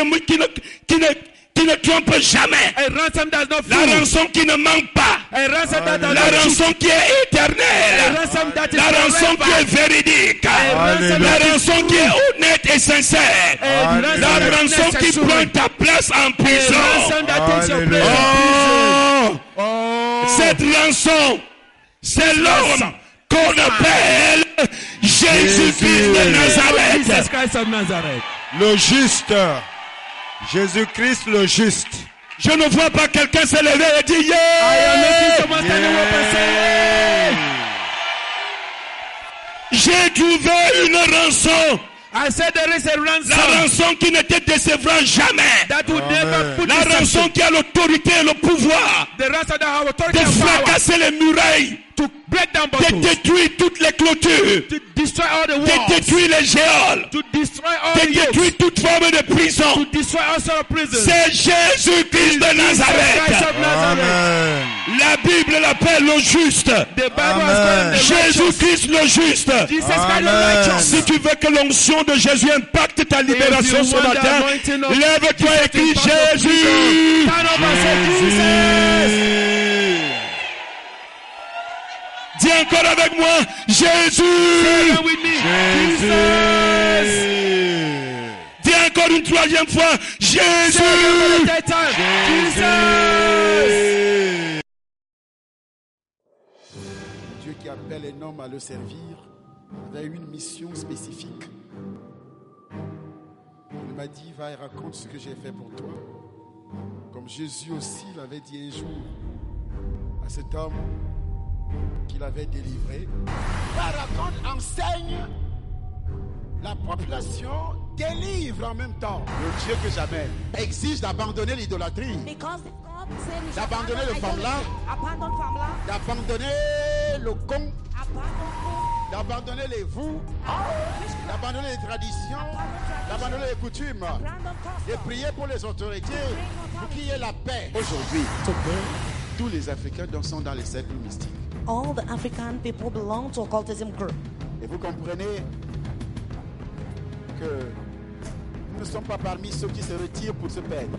qui ne trompe jamais. A ransom does not La fool. rançon qui ne manque pas. A ransom that does La not cheat. rançon qui est A éternelle. ransom that is La rançon qui est forever. véridique. A ransom La that is rançon qui est honnête et sincère. A ransom La that is rançon qui necessary. prend ta place en A prison. ransom that takes your place Oh, in prison. Oh. cette rançon, c'est l'homme qu'on appelle Jésus. Christ of Nazareth. Le juste. Jésus-Christ le juste. Je ne vois pas quelqu'un se lever et dire I am not seeing yeah. someone standing up and saying, J'ai trouvé une rançon. I said there is a La ransom rançon qui ne te décevra jamais. that would never put La rançon deception. qui a l'autorité et le pouvoir The ransom that have authority de and power fracasser les murailles, to break down de bottles, détruire toutes les clôtures, to destroy all the de walls, détruire les géoles, to destroy all de the yokes, détruire toute forme de prison. to destroy all sort of prisons. C'est Jésus-Christ de Jesus Christ Nazareth. of Nazareth. Amen. La Bible l'appelle le juste. The Bible has called him the righteous. Jésus-Christ le juste. Jesus Christ the Amen. righteous. Si tu veux que l'onction de Jésus impacte ta libération ce want the matin, anointing of lève-toi et crie Jesus to impact your Jésus. freedom, stand up and say, Jesus. Dis encore avec moi, Jésus. Say it with me. Jesus. Dis encore une troisième fois, Say it for Jésus. the third time. Jesus. Dieu qui appelle un homme à le servir avait une mission spécifique. Il m'a dit, va et raconte ce que j'ai fait pour toi. Comme Jésus aussi l'avait dit un jour à cet homme qu'il avait délivré. Va, raconte, enseigne. La population délivre en même temps. Le Dieu que j'appelle exige d'abandonner l'idolâtrie, Because God said we shall d'abandonner le abandon Famla, abandon Famla, d'abandonner le con, abandon d'abandonner les vous, d'abandonner les traditions, d'abandonner les coutumes, et prier pour les autorités, pour qu'il y ait la paix. Aujourd'hui, tous les Africains sont dans les cercles mystiques. all the African people belong to occultism group. Et vous comprenez que nous ne sommes pas parmi ceux qui se retirent pour se perdre.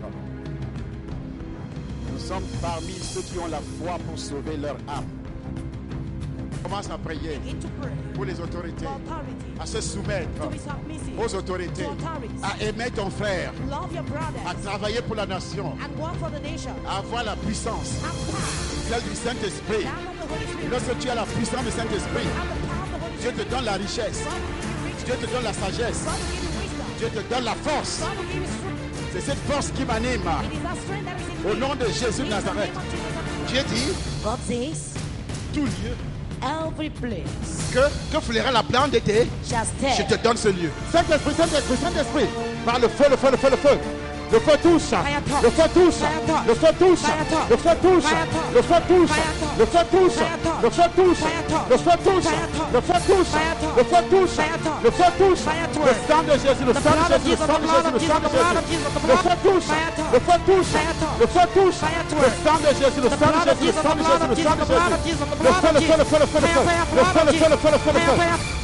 Nous sommes parmi ceux qui ont la foi pour sauver leur âme. Commence à prier Begin to pray pour les autorités, for authority, à se soumettre to be submissive, aux autorités, to authorities, à aimer ton frère, love your à brothers, travailler pour la nation, and work for the nation. à avoir la puissance, Have power, celle du Saint-Esprit. that of the Holy Spirit, Lorsque tu as la puissance du Saint-Esprit, have the power of the Holy Dieu Spirit. te donne la richesse, God will give you riches, Dieu te donne la sagesse, God will give you wisdom, Dieu te donne la force. God will give you strength. C'est cette force qui m'anime. It is that strength that is in Au me. nom de Jésus de In the Nazareth, name of Jesus of Nazareth. Dieu dit, God says, tout lieu every place que fleura la plante d'été, shall je stand. te donne ce lieu. Saint-Esprit, Saint-Esprit, Saint-Esprit, par le feu, le feu, le feu, le feu. Le feu touche, Fire touch. le feu touche, Fire touch. le feu touche, Fire touch. le feu touche, Fire touch. le feu touche, Fire touch. le feu touche, Fire touch. le feu touche, Fire touch. le feu touche, Fire touch. le feu touche, Fire touch. le feu touche, Fire touch. le feu touche, Fire touch. le sang de Jésus, le The sang de blood of Jésus, le Jesus, sang the de blood Jésus, of le sang de Jesus, the blood of Jésus, Jesus, the le blood. feu touche, Fire touch. le feu touche, Fire touch. le feu touche, Fire touch. le sang de Jésus, le The sang de blood of Jésus, le Jesus, sang the de blood Jésus, of le Jesus, sang de the blood of Jésus, Jesus, the le blood feu, of le feu, le feu, le feu, le Jesus. feu, Fire, le fire, feu, le feu, le feu, le feu, le feu. fire, fire.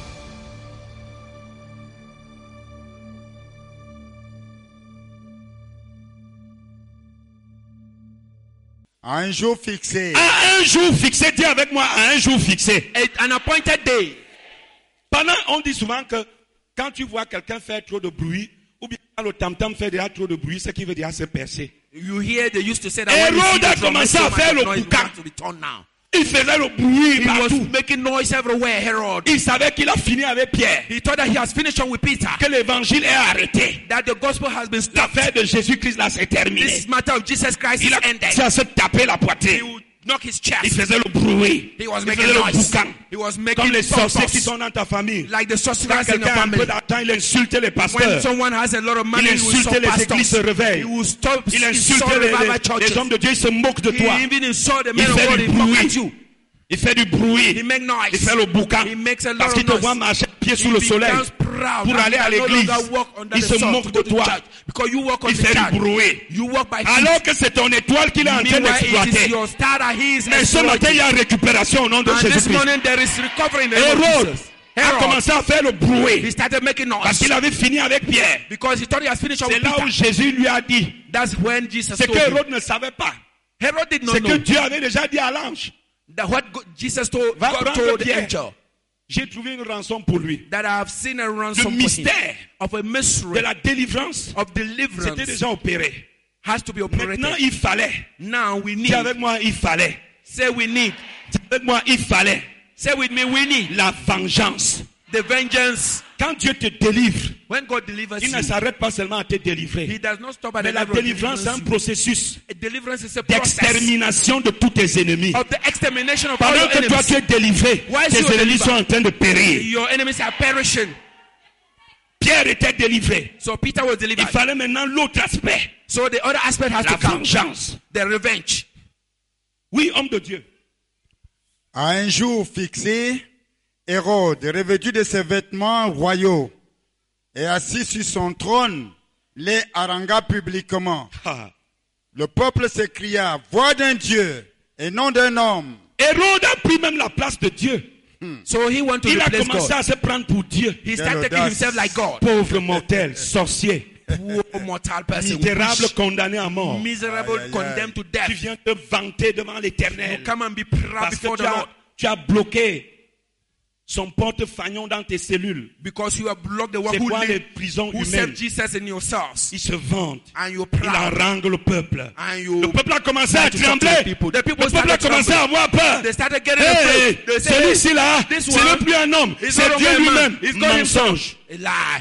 À un jour fixé, À un jour fixé, dis avec moi, à un jour fixé. An appointed day. Pendant, on dit souvent que quand tu vois quelqu'un faire trop de bruit, ou bien quand le tam-tam fait déjà trop de bruit, ce qui veut dire se percer. You hear they used to say that when you see Hérode a the drum, commencé à faire le noise boucan. has to be turned now. Il faisait le bruit He was partout. making noise everywhere, Herod. Il savait qu'il a fini avec Pierre. He thought that he has finished on with Peter. Que l'évangile est arrêté. That the gospel has been stopped. L'affaire de Jésus-Christ là, c'est terminé. This matter of Jesus Christ Il is a ended. commencé à se taper la He poitrine. would knock his Il chest. faisait le bruit. He was Il making faisait le noise. boucan. He was Comme making les sorciers qui bumps. sont dans ta famille. Like the Quand sorcerers in quelqu'un your a un peu family. d'argent, il insulte les When pasteurs. someone has a lot of money, Il he will insulte stop les églises se pastors. réveillent. He will stop Il insulte insult revival les churches. hommes de Dieu, il se moque de toi. He even insult the Il men of fait God. du He mock at bruit. you. Il fait du bruit. He make noise. Il fait le boucan. He makes a lot Parce of qu'il te noise. voit marcher pied sous He le soleil becomes proud pour and aller he à can no l'église. longer walk under Il the se sun moque to de go to toi. church. Because you walk on Il the fait church. du bruit. You walk by feet. Alors que c'est ton étoile qu'il est en train Meanwhile, it is d'exploiter. your star that he is Mais ce matin, il y exploiting. a récupération au nom de And this Jésus-Christ. morning there is recovery in the name of Hérode Jesus. a Herod, commencé à faire le he bruit started making parce noise qu'il avait fini avec Pierre. because he thought he has finished up C'est with là où Peter. Jésus lui a dit. That's when Jesus C'est told que him. Hérode ne savait pas. Herod did not C'est que know Dieu avait déjà dit à l'ange. that what Jesus told, Va God prendre told the Pierre. angel, J'ai trouvé une rançon pour lui. that I have seen a Le ransom for him, mystère of a de mystery, la délivrance of c'était deliverance, déjà opéré. has to be operated. Maintenant, il fallait. Now we Dis need. avec moi, il fallait. Say we need. Dis avec moi, il fallait Say with me, we need la vengeance The vengeance. Quand Dieu te délivre, When God delivers il ne you, s'arrête pas seulement à te He délivrer. does not stop at Mais the la level of délivrance, c'est un deliverance. processus A deliverance is a process d'extermination de tous tes ennemis. of the extermination of all Pendant your que toi enemies. tu es délivré, Whilst tes you are ennemis delivered, sont en train de périr. Your enemies are perishing. Pierre était délivré. So Peter was Il delivered. fallait maintenant l'autre aspect, So the other aspect has la to come. vengeance. The revenge. Oui, homme de Dieu. À un jour fixé, Hérode, revêtu de ses vêtements royaux et assis sur son trône, les harangua publiquement. Ah. Le peuple s'écria, voix d'un Dieu et non d'un homme. Hérode a pris même la place de Dieu. So he went to Il a replace commencé God. à se prendre pour Dieu. He Quelle started taking audace. himself like God. Pauvre mortel, sorcier, Poor mortal person. misérable, Wish, condamné à mort. miserable, Aïe, aïe, aïe. condemned to death. Tu viens te vanter devant l'Éternel. Come and be proud Parce que before the Lord. tu as bloqué son porte-fagnon dans tes cellules. Because you have blocked the one C'est who quoi les lived, prisons who humaines? served Jesus in your cells. Il se vante. And you're Il proud. harangue le peuple. And you Le peuple a commencé à try to talk to trembler. the people. The people Le peuple a started commencé à avoir peur. They started getting Hey, afraid. They said, celui-ci là, this ce n'est one plus un homme, is c'est no Dieu longer a man. lui-même. He's God himself. Mensonge. A lie.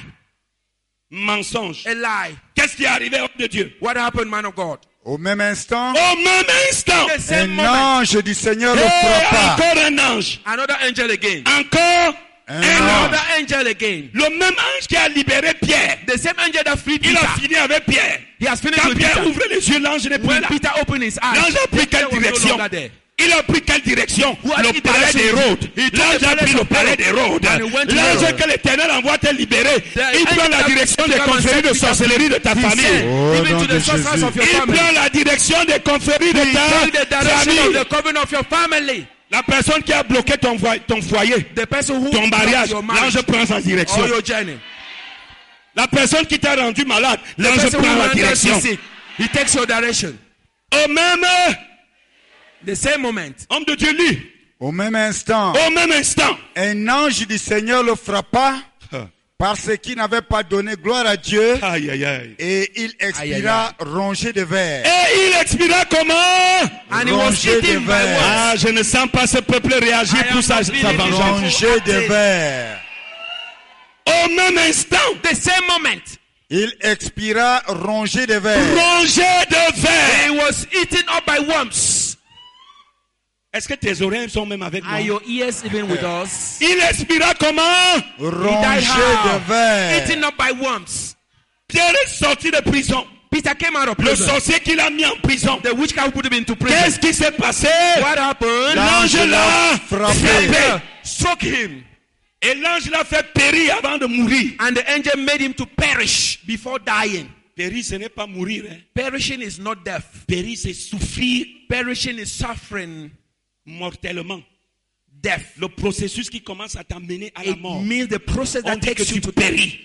Mensonge. A lie. Qu'est-ce qui est arrivé, homme de Dieu? What happened, man of God? Au même instant, Au même instant, The same un moment. ange du Seigneur le hey, frappa. encore un ange. Another angel again. Encore Un un ange. Another angel again. Le même ange qui a libéré Pierre. The same angel that freed Il Peter. a fini avec Pierre. He has finished Quand with Pierre Peter. ouvrait les yeux, l'ange n'est plus When là. Peter opened his eyes, L'ange a pris Peter quelle was no direction? longer there. Il a pris quelle direction? Who has Le the palais direction? d'Hérode. He took L'ange the a palace pris le of palais Herod. d'Hérode. And he went to L'ange Herod. que l'Éternel envoie te libérer. Il angel prend la that direction Peter des comes confréries and de said, sorcellerie de ta He famille. said, Au even nom to de the sorcerers Jésus. of your Il family. prend la direction des confréries de Take the ta direction of famille. the covenant of your family. La personne qui a bloqué ton foyer, The person who ton mariage, blocked your marriage l'ange prend sa direction. or your journey. La personne qui t'a rendu malade, The l'ange person who prend la renders you direction. sick, he takes your direction. Au même The same moment. homme de Dieu, lui, Au même instant, au même instant, un ange du Seigneur le frappa parce qu'il n'avait pas donné gloire à Dieu aïe aïe aïe. et il expira rongé de verre. Et il expira comment? And he was Rongé de eaten by verre. what? Ah, je ne sens pas ce peuple réagir I pour am sa not feeling vengeance. Rongé de verre. Au même instant, The same moment. Il expira rongé de verre. rongé de He verre. was eaten up by worms. Est-ce que tes oreilles sont même avec moi? Are your ears even with us? Il expira comment? Rongé how? de verre. Eaten up by worms. Pierre est sorti de prison. Peter came out of Le prison. sorcier qui l'a mis en prison. The witchcraft put him into Qu'est-ce prison. qui s'est passé? What happened? L'ange L'ange l'a l'a frappé. frappé. Struck him. Et l'ange l'a fait périr avant de mourir. And the angel made him to perish before dying. Périr, ce n'est pas mourir. Hein. Perishing is not death. Périr, c'est souffrir Perishing is suffering mortellement. death. Le processus qui commence à t'amener à la It mort. means the process On that dit que takes you tu to death. péris.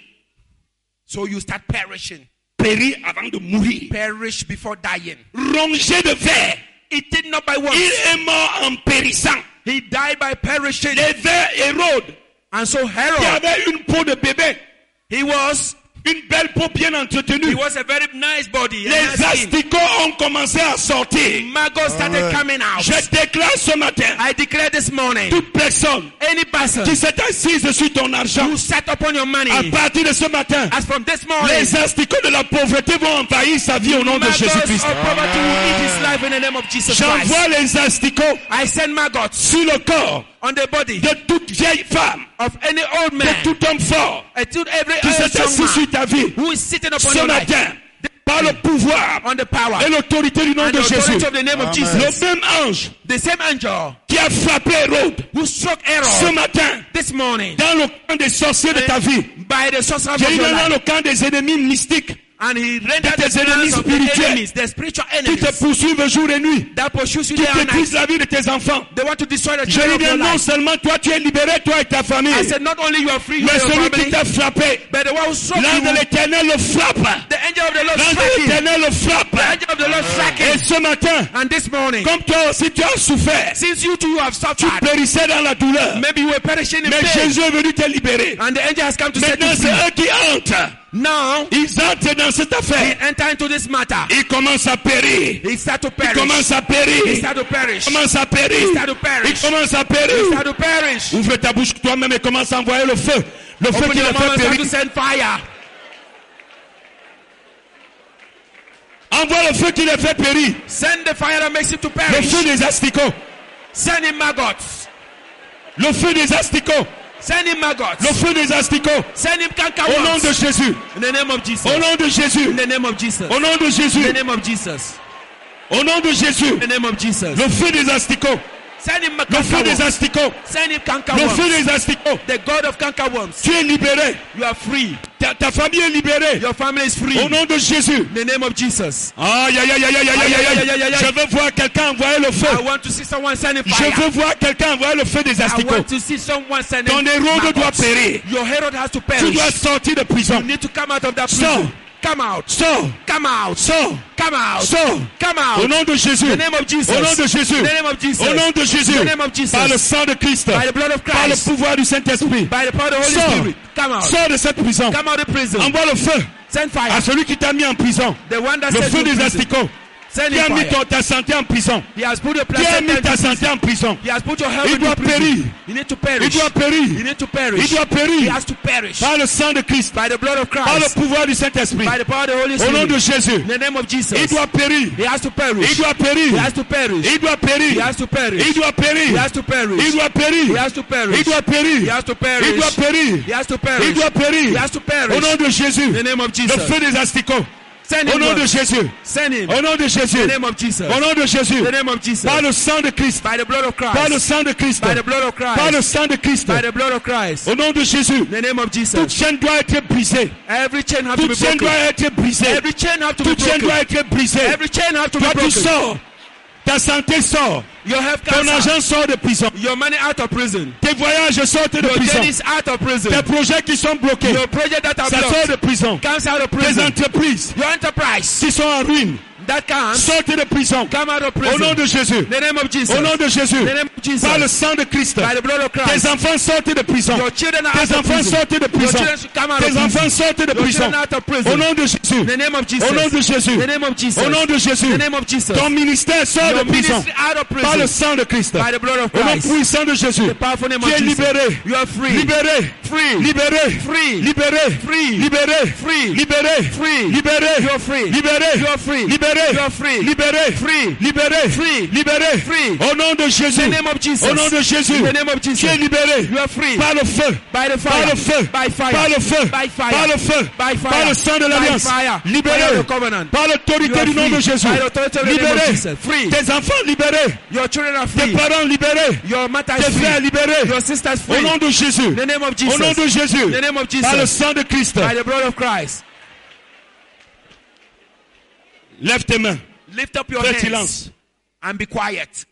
So you start perishing. Périr avant de mourir. Perish before dying. Rongé de verre. Eaten up by Il worms. est mort en périssant. He died by perishing. Les vers Hérode, And so qui Herod, avait une peau de bébé, he was une belle peau bien entretenue. a very nice body. a Les nice skin. asticots ont commencé à sortir. Maggots started coming out. Je déclare ce matin, I declare this morning, toute personne any person qui s'est assise sur ton argent, who sat upon your money, à partir de ce matin, as from this morning, les asticots de la pauvreté vont envahir sa vie au nom de maggots Jésus-Christ. of poverty will eat his life in the name of Jesus J'envoie Christ. les asticots I send maggots sur le corps on the body de toute vieille femme, of any old de man, tout homme fort and to every qui s'est young assis sur man ta vie who is sitting upon ce your life, matin, par le pouvoir on the power et l'autorité du nom and de the authority Jésus. of the name of Amen. Jesus. Le même ange The same angel qui a frappé Hérode who struck ce Herod matin this morning dans le camp des sorciers de ta vie, by the sorcerer of j'ai dit your dans life, le camp des ennemis mystiques and he rendered tes the ennemis spirits of the spirituels enemies, the spiritual qui te enemies poursuivent jour et nuit, that pursues you qui day and détruisent night. la vie de tes enfants. They want to destroy the Je children dis of your bien, non life. seulement toi tu es libéré, toi et ta famille, I said not only you are free, you mais and your celui qui family, t'a frappé, but the one who struck l'ange you, de l'Éternel le frappe. the angel of the Lord L'ange struck de him. l'Éternel le frappe. The angel of the Lord struck Et him. ce matin, And this morning, comme toi aussi tu as souffert, since you too have tu suffered, périssais dans la douleur. maybe you were perishing in Mais pain, Jésus est venu te libérer. and the angel has come to set Maintenant, you c'est free. eux qui entrent. Now, Ils entrent dans cette he affaire. enter into this matter. Ils commencent à périr. He start to Ils perish. commencent à périr. He Ils start to perish. He commencent à périr. start to Ils perish. commencent à He périr. start to perish. Ouvre ta bouche toi-même et commence à envoyer le feu. Le feu Open qui your les mouth fait and start to périr. send fire. Envoie le feu qui les fait périr. Send the fire that makes him to Le perish. feu des asticots. Send him maggots. Le feu des asticots. Send him maggots. Le feu des asticots. Send him Au nom de cankerworms. Jésus. In the name of Jesus. Au nom de Jésus. In the name of Jesus. Au nom de In Jésus. the name of Jesus. Au nom de Jésus. In the name of Jesus. Le feu des asticots. Send him Le feu des cankerworms. asticots. Send him Le feu cankerworms. des asticots. The God of cankerworms. Tu es libéré. You are free. Ta famille est libérée. Your family is free. Au nom de Jésus. In the name of Jesus. Aïe, aïe, aïe, aïe, aïe, aïe, aïe, aïe. Je veux voir quelqu'un envoyer le feu. I want to see someone sending Je fire. veux voir quelqu'un envoyer le feu des I asticots. want to see someone sending Ton Hérode doit maggots. périr. Your Herod has to Tu perish. dois sortir de You prison. need to come out of that Sors. prison. Come out. Sors. Come out. Sors. Come out. Sors. Come Au out. nom de Jésus. In the name of Jesus. Au nom de Jésus. In the name of Jesus. Au nom de Jésus. In the name of Jesus. Par le sang de Christ. By the blood of Par le Christ. pouvoir du Saint-Esprit. By the power of the Holy Sors. Spirit. Come out. Sors de cette prison. Come out of prison. Envoie le feu Send fire. à celui qui t'a mis en prison. The one that Le sent feu you des in prison. asticots. Send Qui a him mis fire. ta santé en prison. He has put your Qui a mis ta placenta. santé en prison. He has put your health Il in doit prison. périr. You need to Il perish. doit périr. You need to perish. Il doit He périr. has to perish. Par le sang de Christ. By the blood of Par le Christ. pouvoir du Saint-Esprit. By the power of the Holy Au nom de Spirit. Jésus. In the name of Jesus. Il doit périr. He has to perish. Il doit He périr. has to perish. Il doit périr. He has to perish. Il doit périr. He has to perish. Il doit périr. He has to perish. Il doit périr. He has to perish. Il doit périr. He has to perish. Il doit périr. He has to perish. Au nom de Jésus. In the name of Le Jesus. feu des asticots. Send Au him. nom de Lord. Jésus. Send him. Au nom de Jésus. In the name of Jesus. Au nom de Jésus. In the name of Jesus. Par le sang de Christ. By the blood of Par le Christ. sang de Christ. By the blood of Par le Christ. sang de Christ. By the blood of Christ. Au nom de Jésus. In the name of Toute Jesus. chaîne doit être brisée. Every chain has to Toute be chaîne doit broken. être brisée. Every chain has to be Toute chaîne doit broken. être brisée. Every chain has to be Toi, tu broken. sors. Ta santé sort. You have Ton cancer. argent sort de prison. Your money out of prison. Tes voyages sortent de Your prison. journey is out of prison. Tes projets qui sont bloqués. Your project that are Ça sort blocked de prison. comes out of Tes prison. entreprises Your enterprise qui sont en ruine that comes sortent de prison. come out of Au prison. nom de Jésus. In the name of Jesus. Au nom de Jésus. In the name of Jesus. Par le sang de Christ. By the blood of Tes Christ. enfants sortent de prison. Your children are out Tes of enfants prison. sortent de Your prison. children should come out of Tes prison. enfants sortent de Your prison. children out of prison. Au nom de Jésus. In the name of Jesus. Au nom de Jésus. In the name of Jesus. Au nom de Jésus. In the name of Jesus. Ton ministère sort Your de prison. ministry out of Par le prison. sang de Christ. By the blood of Au nom Christ. puissant de Jésus. The powerful name Tu of es Jesus. libéré. You are free. Libéré. Free. Libéré. Free. Libéré. Free. Libéré. Free. Libéré. Free. Libéré. You're free. Libéré. You're free. Libéré. You're free. Libéré. Free. Libéré. Free. Libéré. Free. Au nom de Jésus. In the name of Jesus. Au nom de Jésus. In the name of Tu es Jesus. libéré. You are free. Par le feu. By the Par fire. le feu. By fire. Par le feu. By fire. Par le feu. By fire. Par le sang de By l'alliance. fire. Libéré. By the covenant. Par You l'autorité are du nom free. de Jésus. By the authority of the name of Libéré. Jesus. Free. Tes enfants libérés. Your children are Tes free. parents libérés. Your mother Tes is frères free. libérés. Your sisters Au free. nom de Jésus. In the name of Jesus. Au nom de Jésus. In the name of Jesus. Par le sang de Christ. By the blood of Christ. Lève tes mains. Lift up your Fais hands silence. and be quiet.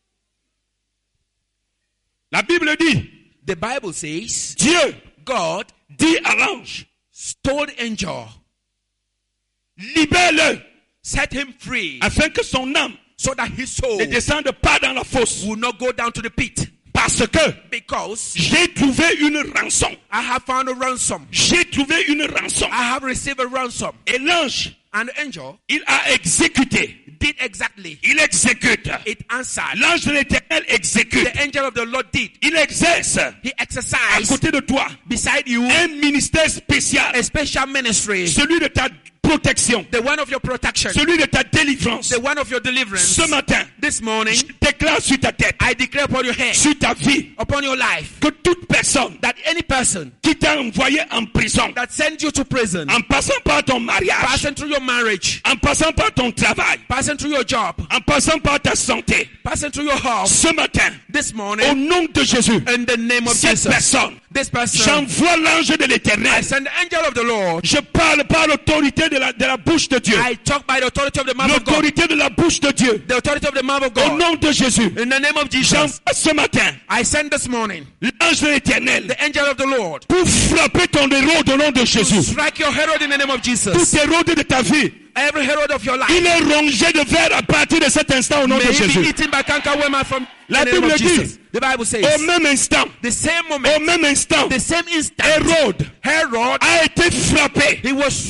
La Bible dit, The Bible says Dieu God dit à l'ange, told angel, libère-le, set him free afin que son âme so that his soul ne descende pas dans la fosse. will not go down to the pit. Parce que Because j'ai trouvé une rançon. I have found a ransom. J'ai trouvé une rançon. I have received a ransom. Et l'ange, And the angel il a exécuté. did exactly. Il exécute. It answered. L'ange de l'Éternel exécute. The angel of the Lord did. Il exerce He à exercised côté de toi beside you un ministère spécial. a special ministry. Celui de ta protection. The one of your protection. Celui de ta délivrance. The one of your deliverance. Ce matin, This morning, je déclare sur ta tête, I declare upon your head, sur ta vie, upon your life, que toute personne that any person qui t'a envoyé en prison, that sends you to prison, en passant par ton mariage, passing through your marriage, en passant par ton travail, passing through your job, en passant par ta santé, passing through your house, ce matin, this au morning, nom de Jésus, in the name of cette Jesus, personne, this person, j'envoie l'ange de I l'Éternel. send the angel of the Lord. Je parle par l'autorité de de la bouche de Dieu. I talk by the authority of the mouth of God. L'autorité de la bouche de Dieu. The authority of the mouth of Au God. nom de Jésus. In the name of Jesus. J'envoie ce matin I send this morning l'ange de l'Éternel the angel of the Lord pour frapper ton héros au nom de to Jésus. strike your herod in the name of Tout Jesus. héros de ta vie, Every herod of your life il est rongé de verre à partir de cet instant au nom may de he be Jésus. eaten by cankerworm from La the name Bible of dit, Jesus. The Bible Au says, même instant, the same moment, the same instant, Hérode Herod, a été frappé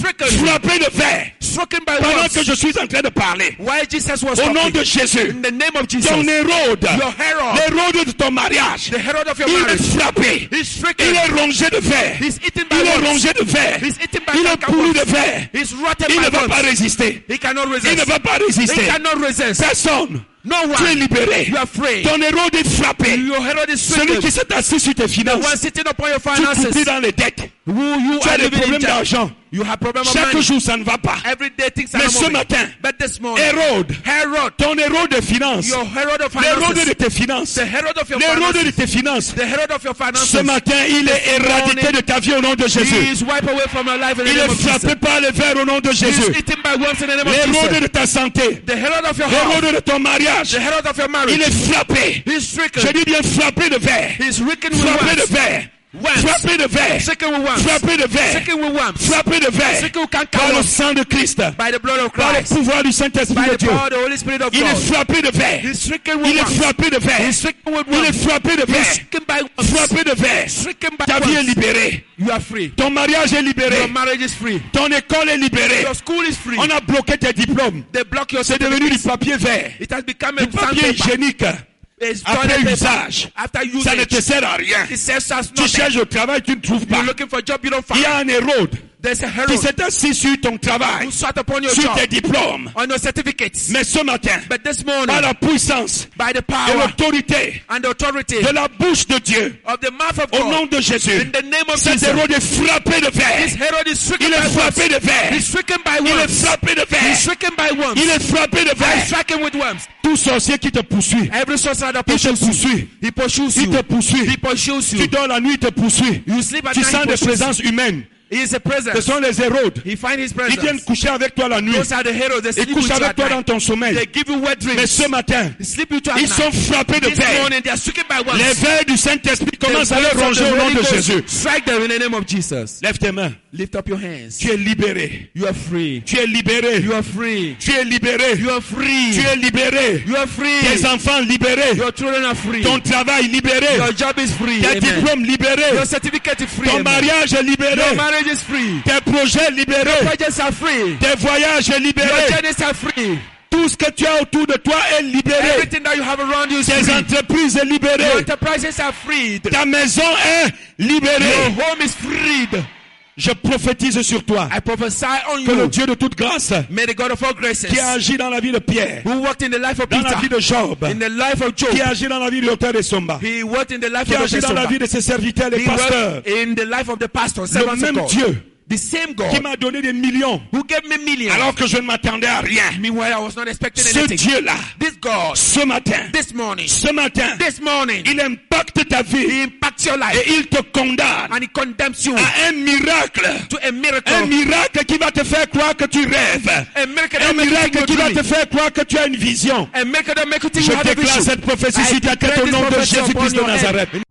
frappé de verre by pendant worms. que je suis en train de parler. While Jesus was Au nom talking, de Jésus, in the name of Jesus, ton Hérode, your herod, l'Hérode de ton mariage, the herod of your il est marriage, frappé. he's stricken. Il est rongé de verre. He's eaten by Il est worms. rongé de verre. He's eaten by Il est pourri de cankerworms. verre. He's rotten Il ne by va pas worms. résister. He cannot Il ne resist. va pas He résister. cannot resist. Personne. No Tu es one. libéré. You are free. Ton Hérode est frappé. Your herod is Celui qui stricken. s'est assis sur tes The finances. one sitting upon your Tu finances. coupes dans les dettes. You Tu as are des living in problèmes debt. d'argent. You have problem of Chaque money. jour, ça ne va pas. Every day things are Mais not ce moving. matin, But this morning, Hérode, Herod, ton Hérode de finances, your herod of l'Hérode de finances, tes finances, the herod of your l'Hérode de finances, tes finances, the herod of your finances, ce matin, il est éradiqué de ta vie au nom de he Jésus. is wiped away from your life in the Il name est of Jesus. frappé par les vers au nom de He is Jésus. eaten by worms in the name of L'Hérode Jesus. de ta santé, The herod of your health, l'Hérode de ton mariage, the herod of your marriage, il est frappé. he is stricken. Je dis bien frappé de verre. He is stricken with Frappé de worms. verre. Worms. Frappé de verre. Stricken with worms. Frappé de verre. Stricken with worms. Frappé de verre. Stricken with Par le cankerworms. sang de Christ. By the blood of Par le Christ. pouvoir du Saint-Esprit By de the Dieu. power of the Holy Spirit of Il est God. frappé de verre. He is stricken with Il est worms. frappé de He verre. is stricken with Il est worms. frappé de He is verre. stricken by worms. Frappé de verre. Stricken by Ta vie est worms. libérée. You are free. Ton mariage est libéré. Your marriage is free. Ton école est libérée. Your school is free. On a bloqué tes diplômes. They block your C'est devenu du certificates. papier vert. It has become a Du papier sandpaper. hygiénique. It's Après toilet paper. usage. After Ça ne te usage. sert à rien. It serves us Tu nothing. cherches au travail, tu ne trouves pas. You're looking for a job you don't Il y find. a un Hérode There's a qui herald s'est assis sur ton travail, who sat upon your sur job, tes diplômes. on your certificates. Mais ce matin, But this par morning, la puissance by the et power l'autorité and the authority de la bouche de Dieu, of the mouth of au nom God, de Jésus, in the name of cet Jesus, Hérode est frappé de this verre. herald is stricken Il est by frappé worms. de verre. He's stricken by Il est worms. frappé de He's verre. stricken by worms. Il est frappé de He's verre. stricken with worms. Tout sorcier qui te poursuit, Every sorcerer that il te pursues you, poursuit. he pursues Il you. te poursuit. He pursues Tu you. dors la nuit, il te poursuit. You sleep at Tu night, sens he des pursues you. présences humaines. He is a Ce presence. sont les Hérodes. He finds his Ils viennent presence. coucher avec toi la nuit. Those are the heroes. They Ils sleep couchent with you avec at toi dans night. ton sommeil. They give you wet Mais dreams. ce matin, They sleep with you at ils sont night. frappés de This verre. morning they are stricken by worms. Les vers du Saint-Esprit The commencent à les words of ronger the au nom Holy de Ghost Jésus. strike them in the name of Jesus. Lève tes mains. Lift up your hands. Tu es libéré. You are free. Tu es libéré. You are free. Tu es libéré. You are free. Tu es libéré. You are free. Tes enfants libérés. Your children are free. Ton travail libéré. Your job is free. Tes Amen. diplômes libérés. Your certificate is free. Ton Amen. mariage est libéré. Your marriage is free. Tes projets libérés. Projects are free. Tes voyages Your libérés. journeys are free. Tout ce que tu as autour de toi est libéré. Everything that you have around you is Tes free. entreprises sont Your libérées. enterprises are freed. Ta maison est Your libérée. home is freed. Je prophétise sur toi I prophesy on que le you. Dieu de toute grâce May the God of all graces, qui a agi dans la vie de Pierre, who worked in the life of dans la vie Peter, de Job, in the life of Job, qui a agi dans la vie de l'auteur de Somba, he worked in the life qui a of agi the dans la vie pastor. de ses serviteurs, les He pasteurs, worked in the life of the pastor, le servants of même God. Dieu The same qui God m'a donné des millions who gave me millions. alors que je ne m'attendais à rien. Meanwhile, I was not expecting Ce anything. Dieu-là, This God, ce matin, this morning, il impacte ta He vie impacts your life et il te condamne and He condemns you à un miracle. to a miracle. Un miracle qui va te faire croire que tu rêves. A miracle Un that makes you miracle think qui you're va te dreaming. faire croire que tu as une vision. A miracle that makes you think Je you have a déclare vision. cette prophétie I sur ta tête declare au this nom de prophecy Jésus-Christ upon de your head. Nazareth.